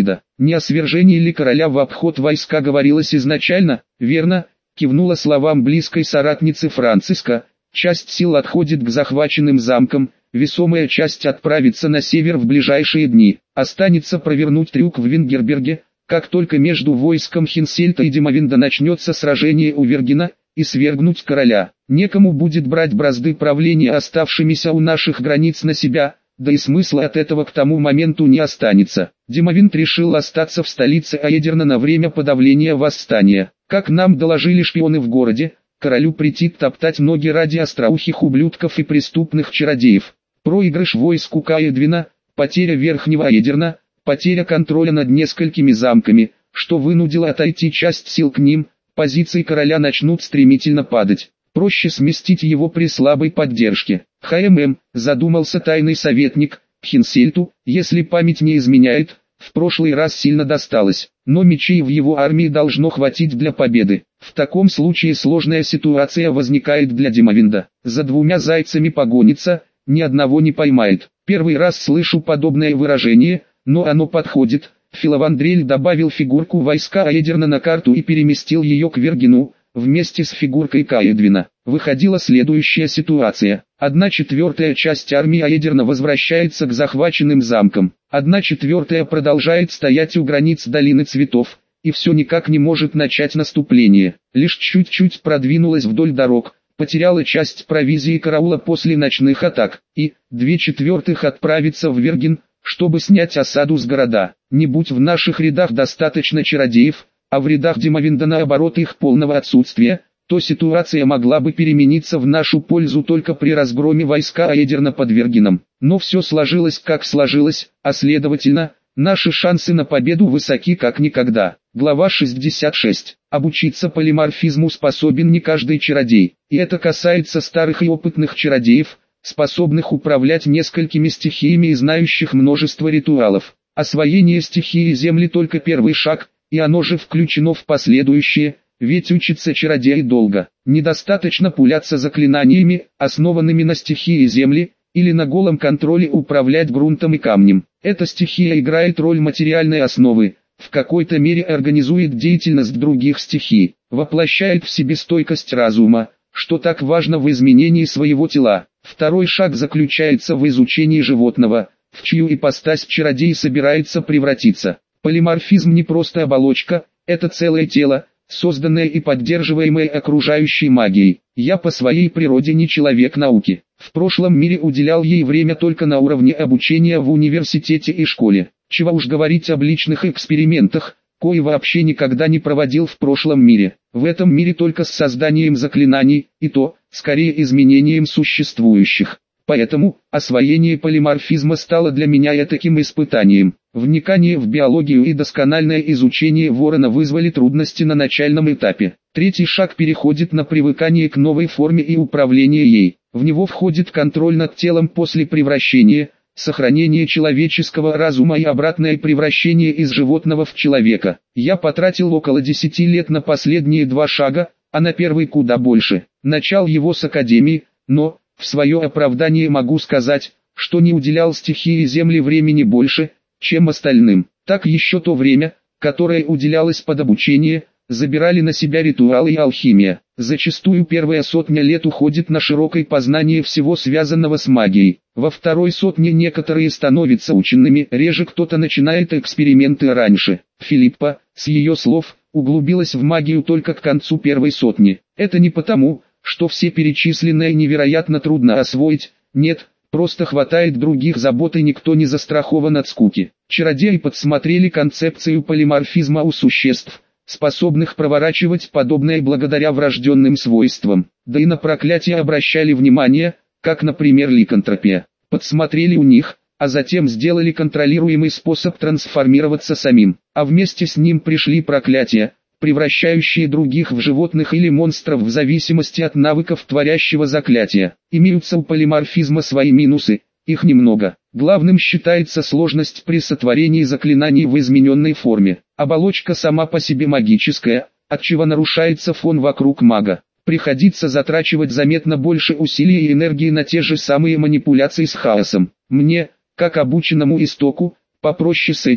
Не о свержении ли короля в обход войска говорилось изначально? Верно, кивнула словам близкой соратницы Франциска. Часть сил отходит к захваченным замкам, весомая часть отправится на север в ближайшие дни. Останется провернуть трюк в Вингерберге, как только между войском Хенсельта и Димовинда начнется сражение у Вергена, и свергнуть короля. Некому будет брать бразды правления оставшимися у наших границ на себя, да и смысла от этого к тому моменту не останется. Димовинд решил остаться в столице Аэдерна на время подавления восстания. Как нам доложили шпионы в городе, королю претит топтать ноги ради остроухих ублюдков и преступных чародеев. Проигрыш войску Каэдвина, потеря Верхнего Аэдерна, потеря контроля над несколькими замками, что вынудило отойти часть сил к ним, позиции короля начнут стремительно падать. Проще сместить его при слабой поддержке. ХММ, задумался тайный советник, Хенсельту, если память не изменяет, в прошлый раз сильно досталось, но мечей в его армии должно хватить для победы. В таком случае сложная ситуация возникает для Димовинда. За двумя зайцами погонится, ни одного не поймает. Первый раз слышу подобное выражение, но оно подходит. Филовандрель добавил фигурку войска Аэдерна на карту и переместил ее к Вергену, вместе с фигуркой Каэдвина. Выходила следующая ситуация. Одна четвертая часть армии Аэдерна возвращается к захваченным замкам. Одна четвертая продолжает стоять у границ Долины Цветов, и все никак не может начать наступление. Лишь чуть-чуть продвинулась вдоль дорог, потеряла часть провизии караула после ночных атак, и две четвертых отправится в Верген, чтобы снять осаду с города. Не будь в наших рядах достаточно чародеев, а в рядах Димовинда наоборот их полного отсутствия, то ситуация могла бы перемениться в нашу пользу только при разгроме войска Аэдерна под Вергеном. Но все сложилось как сложилось, а следовательно, наши шансы на победу высоки как никогда. Глава шестьдесят шесть. Обучиться полиморфизму способен не каждый чародей, и это касается старых и опытных чародеев, способных управлять несколькими стихиями и знающих множество ритуалов. Освоение стихии земли только первый шаг, и оно же включено в последующие, ведь учиться чародеи долго. Недостаточно пуляться заклинаниями, основанными на стихии земли, или на голом контроле управлять грунтом и камнем. Эта стихия играет роль материальной основы, в какой-то мере организует деятельность других стихий, воплощает в себе стойкость разума, что так важно в изменении своего тела. Второй шаг заключается в изучении животного, в чью ипостась чародей собирается превратиться. Полиморфизм не просто оболочка, это целое тело, созданное и поддерживаемое окружающей магией. Я по своей природе не человек науки. В прошлом мире уделял ей время только на уровне обучения в университете и школе. Чего уж говорить об личных экспериментах, кои вообще никогда не проводил в прошлом мире. В этом мире только с созданием заклинаний, и то, скорее изменением существующих. Поэтому, освоение полиморфизма стало для меня этаким испытанием. Вникание в биологию и доскональное изучение ворона вызвали трудности на начальном этапе. Третий шаг переходит на привыкание к новой форме и управление ей. В него входит контроль над телом после превращения, сохранение человеческого разума и обратное превращение из животного в человека. Я потратил около десяти лет на последние два шага, а на первый куда больше. Начал его с академии, но, в свое оправдание могу сказать, что не уделял стихии земли времени больше, чем остальным. Так еще то время, которое уделялось под обучение, забирали на себя ритуалы и алхимия. Зачастую первая сотня лет уходит на широкое познание всего связанного с магией. Во второй сотне некоторые становятся учеными, реже кто-то начинает эксперименты раньше. Филиппа, с ее слов, углубилась в магию только к концу первой сотни. Это не потому, что все перечисленное невероятно трудно освоить, нет, просто хватает других забот и никто не застрахован от скуки. Чародеи подсмотрели концепцию полиморфизма у существ, способных проворачивать подобное благодаря врожденным свойствам, да и на проклятие обращали внимание, как, например, ликантропия. Подсмотрели у них, а затем сделали контролируемый способ трансформироваться самим, а вместе с ним пришли проклятия, превращающие других в животных или монстров в зависимости от навыков творящего заклятия. Имеются у полиморфизма свои минусы, их немного. Главным считается сложность при сотворении заклинаний в измененной форме. Оболочка сама по себе магическая, отчего нарушается фон вокруг мага. Приходится затрачивать заметно больше усилий и энергии на те же самые манипуляции с хаосом. Мне, как обученному истоку, попроще с этим,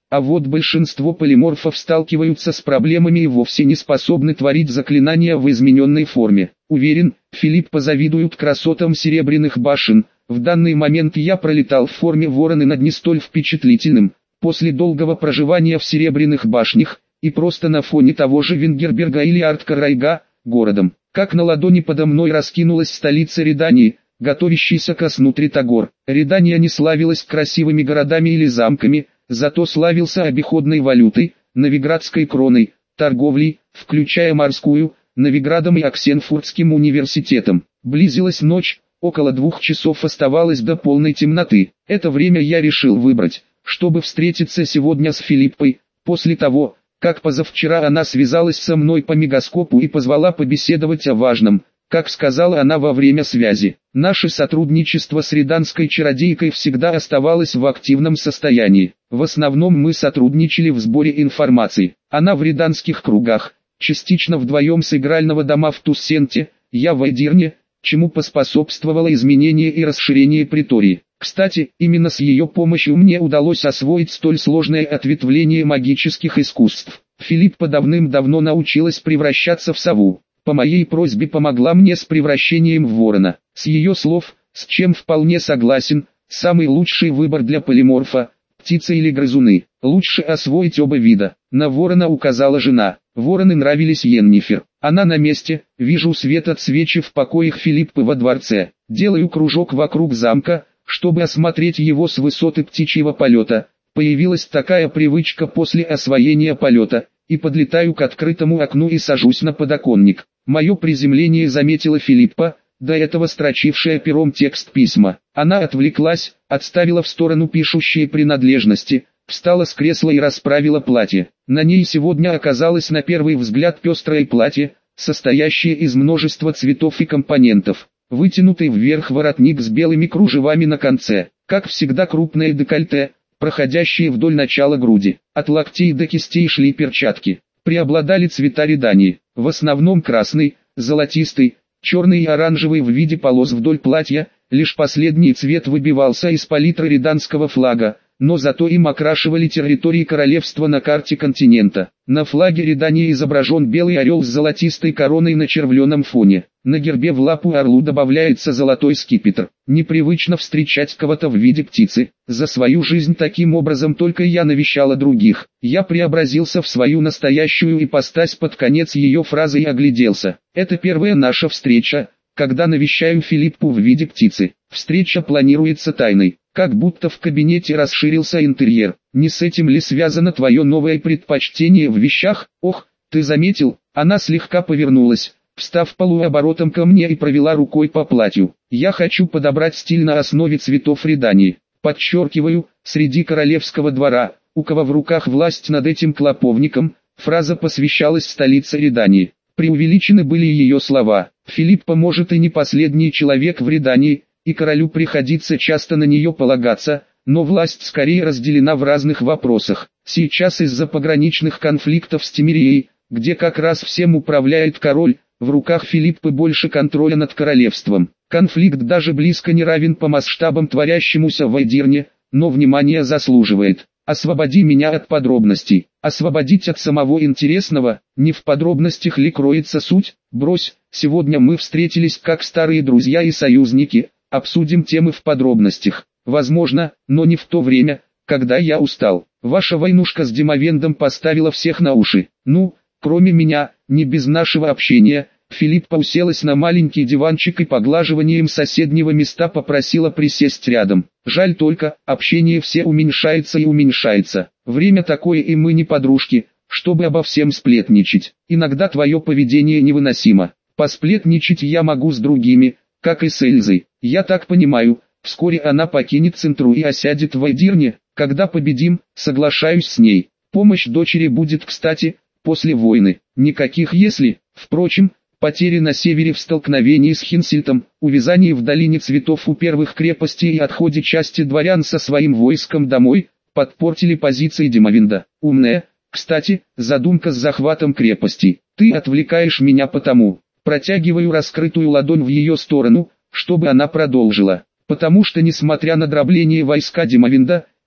А вот большинство полиморфов сталкиваются с проблемами и вовсе не способны творить заклинания в измененной форме. Уверен, Филипп позавидует красотам серебряных башен. В данный момент я пролетал в форме ворона над не столь впечатлительным, после долгого проживания в серебряных башнях, и просто на фоне того же Венгерберга или Арткарайга, городом. Как на ладони подо мной раскинулась столица Редании, готовящийся ко сну Тритогор. Редания не славилась красивыми городами или замками, зато славился обиходной валютой, новиградской кроной, торговлей, включая морскую, Новиградом и Оксенфуртским университетом. Близилась ночь, около двух часов оставалось до полной темноты. Это время я решил выбрать, чтобы встретиться сегодня с Филиппой, после того, как позавчера она связалась со мной по мегаскопу и позвала побеседовать о важном. Как сказала она во время связи, наше сотрудничество с реданской чародейкой всегда оставалось в активном состоянии. В основном мы сотрудничали в сборе информации. Она в реданских кругах, частично вдвоем с игрального дома в Туссенте, я в Эдирне, чему поспособствовало изменение и расширение притории. Кстати, именно с ее помощью мне удалось освоить столь сложное ответвление магических искусств. Филиппа давным-давно научилась превращаться в сову. По моей просьбе помогла мне с превращением в ворона. С ее слов, с чем вполне согласен, самый лучший выбор для полиморфа – птицы или грызуны. Лучше освоить оба вида. На ворона указала жена. Вороны нравились Йеннифер. Она на месте, вижу свет от свечи в покоях Филиппы во дворце. Делаю кружок вокруг замка, чтобы осмотреть его с высоты птичьего полета. Появилась такая привычка после освоения полета, и подлетаю к открытому окну и сажусь на подоконник. Мое приземление заметила Филиппа, до этого строчившая пером текст письма. Она отвлеклась, отставила в сторону пишущие принадлежности, встала с кресла и расправила платье. На ней сегодня оказалось на первый взгляд пестрое платье, состоящее из множества цветов и компонентов. Вытянутый вверх воротник с белыми кружевами на конце, как всегда крупное декольте, проходящие вдоль начала груди. От локтей до кистей шли перчатки. Преобладали цвета Редании, в основном красный, золотистый, черный и оранжевый в виде полос вдоль платья, лишь последний цвет выбивался из палитры реданского флага, но зато им окрашивали территории королевства на карте континента. На флаге Редании изображен белый орел с золотистой короной на червленом фоне. На гербе в лапу орлу добавляется золотой скипетр. Непривычно встречать кого-то в виде птицы. За свою жизнь таким образом только я навещала других. Я преобразился в свою настоящую ипостась под конец ее фразы и огляделся. Это первая наша встреча, когда навещаю Филиппу в виде птицы. Встреча планируется тайной. Как будто в кабинете расширился интерьер. Не с этим ли связано твое новое предпочтение в вещах? Ох, ты заметил? Она слегка повернулась, встав полуоборотом ко мне и провела рукой по платью. Я хочу подобрать стиль на основе цветов Редании. Подчеркиваю, среди королевского двора, у кого в руках власть над этим клоповником, фраза посвящалась столице Редании. Преувеличены были ее слова. Филиппа может и не последний человек в Редании, и королю приходится часто на нее полагаться, но власть скорее разделена в разных вопросах. Сейчас из-за пограничных конфликтов с Темерией, где как раз всем управляет король, в руках Филиппы больше контроля над королевством. Конфликт даже близко не равен по масштабам творящемуся в Эдирне, но внимание заслуживает. Освободи меня от подробностей. Освободить от самого интересного, не в подробностях ли кроется суть? Брось, сегодня мы встретились как старые друзья и союзники. Обсудим темы в подробностях. Возможно, но не в то время, когда я устал. Ваша войнушка с Димовендом поставила всех на уши. Ну, кроме меня, не без нашего общения. Филиппа уселась на маленький диванчик и поглаживанием соседнего места попросила присесть рядом. Жаль только, общение все уменьшается и уменьшается. Время такое, и мы не подружки, чтобы обо всем сплетничать. Иногда твое поведение невыносимо. Посплетничать я могу с другими, как и с Эльзой. Я так понимаю, вскоре она покинет Центру и осядет в Эдирне. Когда победим, соглашаюсь с ней. Помощь дочери будет кстати, после войны. Никаких если. Впрочем, потери на севере в столкновении с Хинсельтом, увязании в долине цветов у первых крепостей и отходе части дворян со своим войском домой, подпортили позиции Димовенда. Умная, кстати, задумка с захватом крепостей. Ты отвлекаешь меня потому. Протягиваю раскрытую ладонь в ее сторону, чтобы она продолжила. Потому что несмотря на дробление войска Димовенда,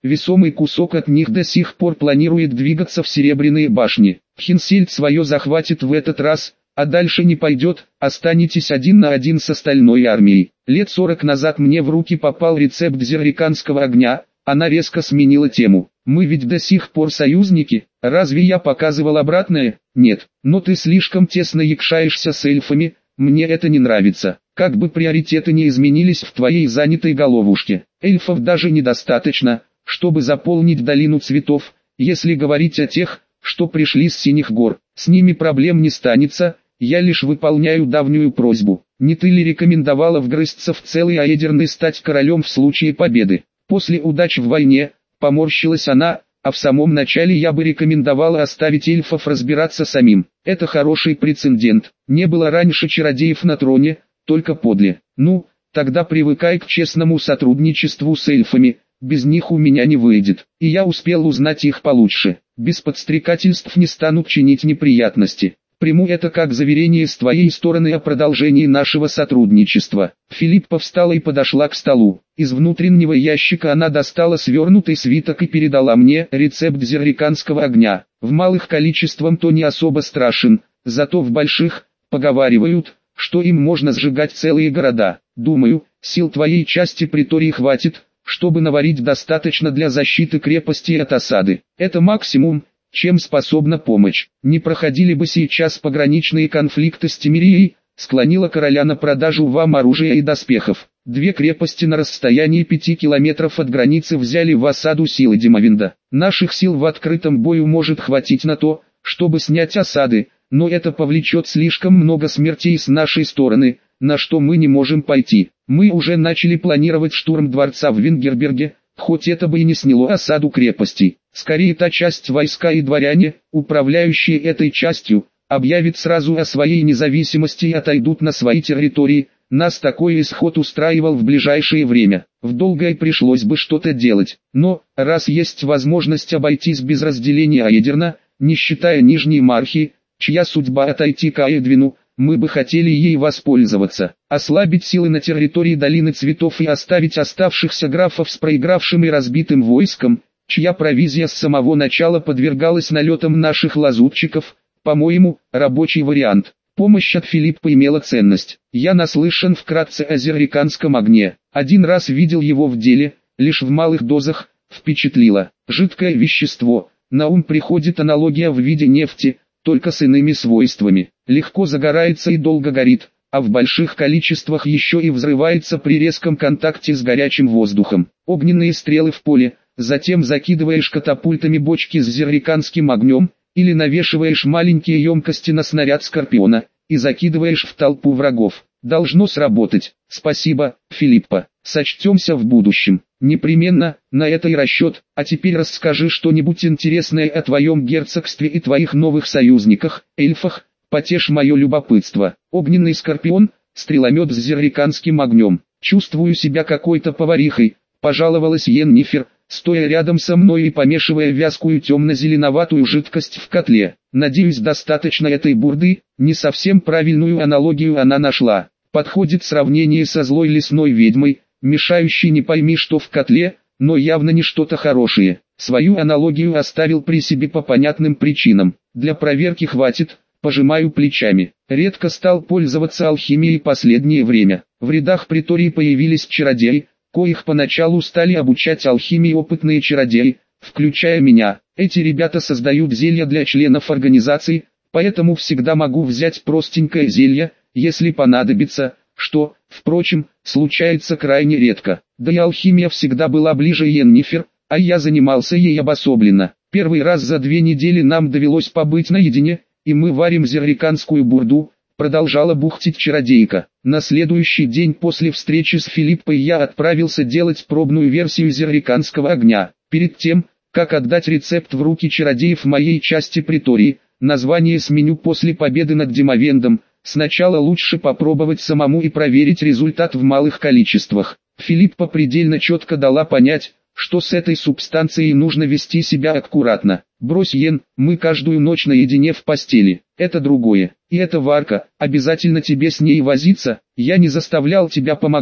Весомый кусок от них до сих пор планирует двигаться в Серебряные башни. Хинсельд свое захватит в этот раз, а дальше не пойдет, останетесь один на один с остальной армией. Лет сорок назад мне в руки попал рецепт зерриканского огня, она резко сменила тему. Мы ведь до сих пор союзники, разве я показывал обратное? Нет, но ты слишком тесно якшаешься с эльфами, мне это не нравится. Как бы приоритеты не изменились в твоей занятой головушке, эльфов даже недостаточно, чтобы заполнить долину цветов, если говорить о тех, что пришли с Синих гор. С ними проблем не станется, я лишь выполняю давнюю просьбу. Не ты ли рекомендовала вгрызться в целый Аэдерн и стать королем в случае победы? После удач в войне, поморщилась она, а в самом начале я бы рекомендовала оставить эльфов разбираться самим. Это хороший прецедент. Не было раньше чародеев на троне, только подле. Ну, тогда привыкай к честному сотрудничеству с эльфами, без них у меня не выйдет. И я успел узнать их получше. Без подстрекательств не стану чинить неприятности. Приму это как заверение с твоей стороны о продолжении нашего сотрудничества. Филиппа встала и подошла к столу. Из внутреннего ящика она достала свернутый свиток и передала мне рецепт зерриканского огня. В малых количествах то не особо страшен, зато в больших, поговаривают, что им можно сжигать целые города. Думаю, сил твоей части притории хватит, чтобы наварить достаточно для защиты крепости от осады. Это максимум, чем способна помощь. Не проходили бы сейчас пограничные конфликты с Темерией, склонила короля на продажу вам оружия и доспехов. Две крепости на расстоянии пяти километров от границы взяли в осаду силы Димовинда. Наших сил в открытом бою может хватить на то, чтобы снять осады, но это повлечет слишком много смертей с нашей стороны, на что мы не можем пойти. Мы уже начали планировать штурм дворца в Вингерберге, хоть это бы и не сняло осаду крепостей. Скорее та часть войска и дворяне, управляющие этой частью, объявят сразу о своей независимости и отойдут на свои территории. Нас такой исход устраивал в ближайшее время. В долгое пришлось бы что-то делать. Но, раз есть возможность обойтись без разделения Аэдерна, не считая Нижней Мархи, чья судьба отойти к Аэдвину, мы бы хотели ей воспользоваться, ослабить силы на территории Долины Цветов и оставить оставшихся графов с проигравшим и разбитым войском, чья провизия с самого начала подвергалась налетам наших лазутчиков. По-моему, рабочий вариант. Помощь от Филиппа имела ценность. Я наслышан вкратце о зерриканском огне. Один раз видел его в деле, лишь в малых дозах, впечатлило. Жидкое вещество, на ум приходит аналогия в виде нефти, только с иными свойствами. Легко загорается и долго горит, а в больших количествах еще и взрывается при резком контакте с горячим воздухом. Огненные стрелы в поле, затем закидываешь катапультами бочки с зерриканским огнем, или навешиваешь маленькие емкости на снаряд Скорпиона, и закидываешь в толпу врагов. Должно сработать. Спасибо, Филиппа. Сочтемся в будущем. Непременно, на это и расчет. А теперь расскажи что-нибудь интересное о твоем герцогстве и твоих новых союзниках, эльфах. Потешь мое любопытство. Огненный скорпион, стреломет с зерриканским огнем. Чувствую себя какой-то поварихой, пожаловалась Йеннифер, стоя рядом со мной и помешивая вязкую темно-зеленоватую жидкость в котле. Надеюсь, достаточно этой бурды. Не совсем правильную аналогию она нашла. Подходит сравнение со злой лесной ведьмой, мешающей не пойми что в котле, но явно не что-то хорошее. Свою аналогию оставил при себе по понятным причинам. Для проверки хватит, пожимаю плечами. Редко стал пользоваться алхимией последнее время. В рядах притории появились чародеи, коих поначалу стали обучать алхимии опытные чародеи, включая меня. Эти ребята создают зелья для членов организации, поэтому всегда могу взять простенькое зелье, если понадобится, что, впрочем, случается крайне редко. Да и алхимия всегда была ближе Йеннифер, а я занимался ей обособленно. Первый раз за две недели нам довелось побыть наедине, и мы варим зерриканскую бурду, продолжала бухтить чародейка. На следующий день после встречи с Филиппой я отправился делать пробную версию зерриканского огня. Перед тем, как отдать рецепт в руки чародеев моей части притории, название сменю после победы над Димовендом, сначала лучше попробовать самому и проверить результат в малых количествах. Филиппа предельно четко дала понять, что с этой субстанцией нужно вести себя аккуратно. Брось, Йен, мы каждую ночь наедине в постели. Это другое. И эта варка, обязательно тебе с ней возиться. Я не заставлял тебя помогать,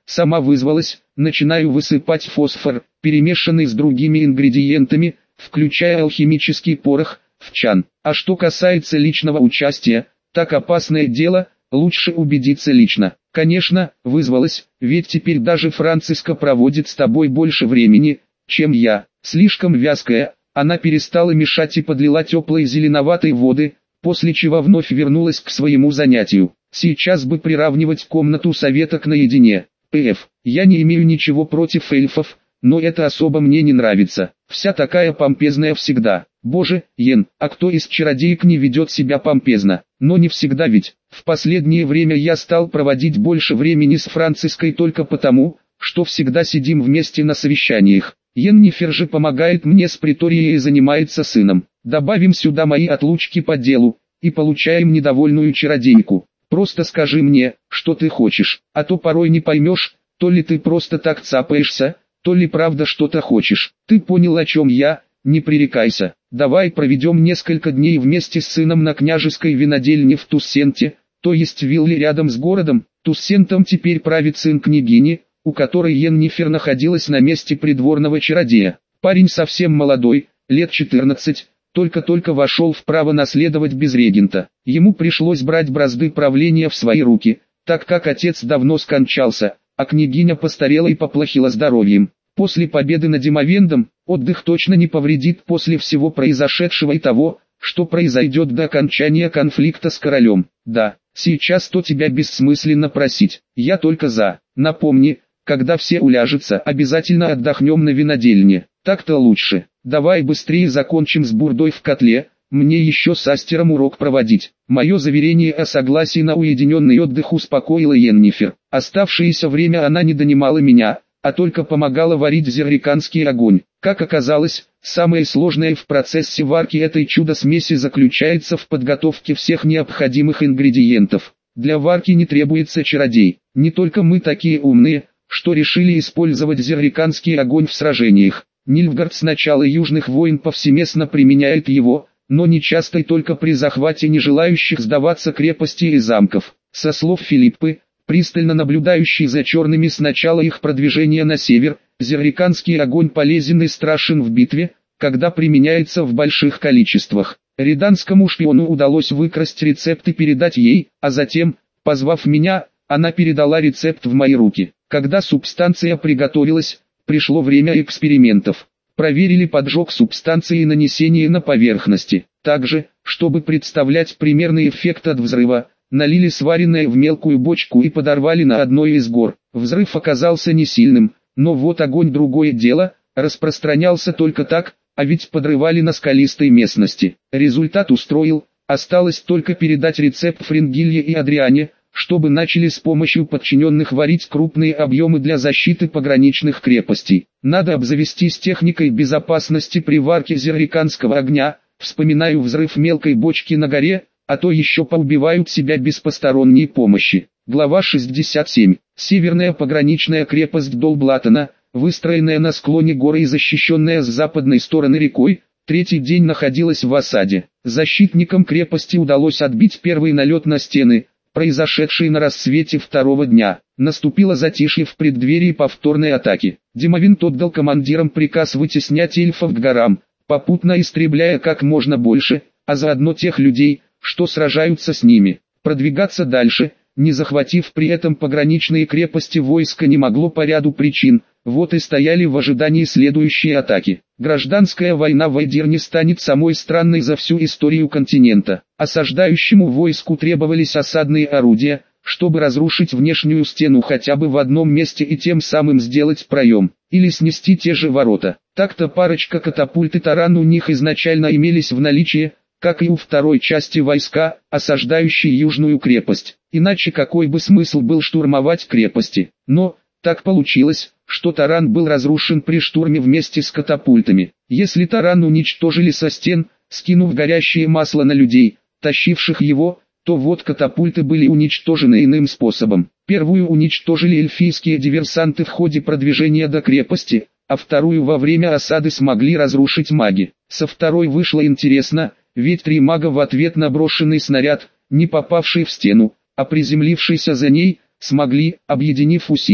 сама вызвалась, начинаю высыпать фосфор, перемешанный с другими ингредиентами, включая алхимический порох, в чан. А что касается личного участия, так опасное дело, лучше убедиться лично. Конечно, вызвалась, ведь теперь даже Франциска проводит с тобой больше времени, чем я. Слишком вязкая, она перестала мешать и подлила теплой зеленоватой воды, после чего вновь вернулась к своему занятию. Сейчас бы приравнивать комнату советок наедине. Пф, я не имею ничего против эльфов, но это особо мне не нравится. Вся такая помпезная всегда. Боже, Йен, а кто из чародеек не ведет себя помпезно? Но не всегда ведь. В последнее время я стал проводить больше времени с Франциской только потому, что всегда сидим вместе на совещаниях. Йеннифер же помогает мне с приторией и занимается сыном. Добавим сюда мои отлучки по делу, и получаем недовольную чародейку. Просто скажи мне, что ты хочешь, а то порой не поймешь, то ли ты просто так цапаешься, то ли правда что-то хочешь. Ты понял, о чем я? Не пререкайся. Давай проведем несколько дней вместе с сыном на княжеской винодельне в Туссенте, то есть вилле рядом с городом. Туссентом теперь правит сын княгини, у которой Йеннифер находилась на месте придворного чародея. Парень совсем молодой, лет четырнадцать, только-только вошел в право наследовать без регента. Ему пришлось брать бразды правления в свои руки, так как отец давно скончался, а княгиня постарела и поплохела здоровьем. После победы над Димовендом, отдых точно не повредит после всего произошедшего и того, что произойдет до окончания конфликта с королем. Да, сейчас-то тебя бессмысленно просить, я только за. Напомни, когда все уляжутся, обязательно отдохнем на винодельне, так-то лучше. Давай быстрее закончим с бурдой в котле, мне еще с Астером урок проводить. Мое заверение о согласии на уединенный отдых успокоило Йеннифер. Оставшееся время она не донимала меня, а только помогала варить зерриканский огонь. Как оказалось, самое сложное в процессе варки этой чудо-смеси заключается в подготовке всех необходимых ингредиентов. Для варки не требуется чародей. Не только мы такие умные, что решили использовать зерриканский огонь в сражениях. Нильфгард с начала южных войн повсеместно применяет его, но не часто и только при захвате не желающих сдаваться крепостей и замков. Со слов Филиппы, пристально наблюдающий за черными с начала их продвижения на север, зерриканский огонь полезен и страшен в битве, когда применяется в больших количествах. Риданскому шпиону удалось выкрасть рецепт и передать ей, а затем, позвав меня, она передала рецепт в мои руки. Когда субстанция приготовилась, пришло время экспериментов. Проверили поджог субстанции и нанесение на поверхности. Также, чтобы представлять примерный эффект от взрыва, налили сваренное в мелкую бочку и подорвали на одной из гор. Взрыв оказался не сильным, но вот огонь другое дело, распространялся только так, а ведь подрывали на скалистой местности. Результат устроил, осталось только передать рецепт Фрингилье и Адриане, чтобы начали с помощью подчиненных варить крупные объемы для защиты пограничных крепостей. Надо обзавестись техникой безопасности при варке зерриканского огня, вспоминаю взрыв мелкой бочки на горе, а то еще поубивают себя без посторонней помощи. Глава шестьдесят семь. Северная пограничная крепость Долблатана, выстроенная на склоне горы и защищенная с западной стороны рекой, третий день находилась в осаде. Защитникам крепости удалось отбить первый налет на стены, произошедший на рассвете второго дня. Наступило затишье в преддверии повторной атаки. Димовинд отдал командирам приказ вытеснять эльфов к горам, попутно истребляя как можно больше, а заодно тех людей, что сражаются с ними. Продвигаться дальше, не захватив при этом пограничные крепости, войско не могло по ряду причин, вот и стояли в ожидании следующей атаки. Гражданская война в Эдирне станет самой странной за всю историю континента. Осаждающему войску требовались осадные орудия, чтобы разрушить внешнюю стену хотя бы в одном месте и тем самым сделать проем, или снести те же ворота. Так-то парочка катапульт и таран у них изначально имелись в наличии, как и у второй части войска, осаждающей южную крепость. Иначе какой бы смысл был штурмовать крепости? Но, так получилось, что таран был разрушен при штурме вместе с катапультами. Если таран уничтожили со стен, скинув горящее масло на людей, тащивших его, то вот катапульты были уничтожены иным способом. Первую уничтожили эльфийские диверсанты в ходе продвижения до крепости, а вторую во время осады смогли разрушить маги. Со второй вышло интересно, ведь три мага в ответ на брошенный снаряд, не попавший в стену, а приземлившийся за ней, смогли, объединив усилия,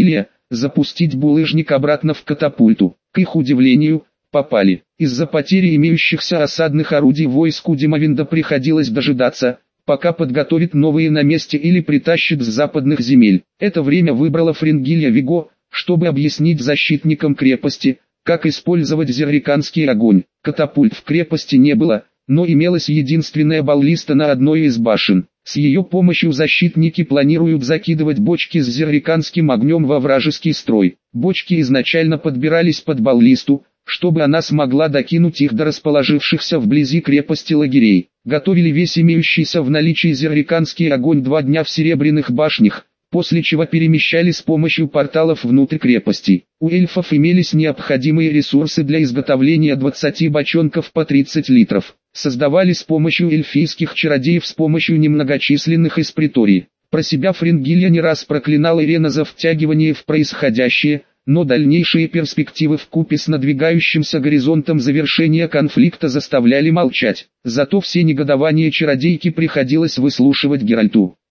запустить булыжник обратно в катапульту. К их удивлению, попали. Из-за потери имеющихся осадных орудий войску Димовинда приходилось дожидаться, пока подготовит новые на месте или притащит с западных земель. Это время выбрала Фрингилья Виго, чтобы объяснить защитникам крепости, как использовать зерриканский огонь. Катапульт в крепости не было, но имелась единственная баллиста на одной из башен. С ее помощью защитники планируют закидывать бочки с зерриканским огнем во вражеский строй. Бочки изначально подбирались под баллисту, чтобы она смогла докинуть их до расположившихся вблизи крепости лагерей. Готовили весь имеющийся в наличии зерриканский огонь два дня в Серебряных башнях, после чего перемещали с помощью порталов внутрь крепости. У эльфов имелись необходимые ресурсы для изготовления двадцати бочонков по тридцать литров. Создавали с помощью эльфийских чародеев с помощью немногочисленных из притории. Про себя Фрингилья не раз проклинал Ирена за втягивание в происходящее, но дальнейшие перспективы вкупе с надвигающимся горизонтом завершения конфликта заставляли молчать. Зато все негодования чародейки приходилось выслушивать Геральту.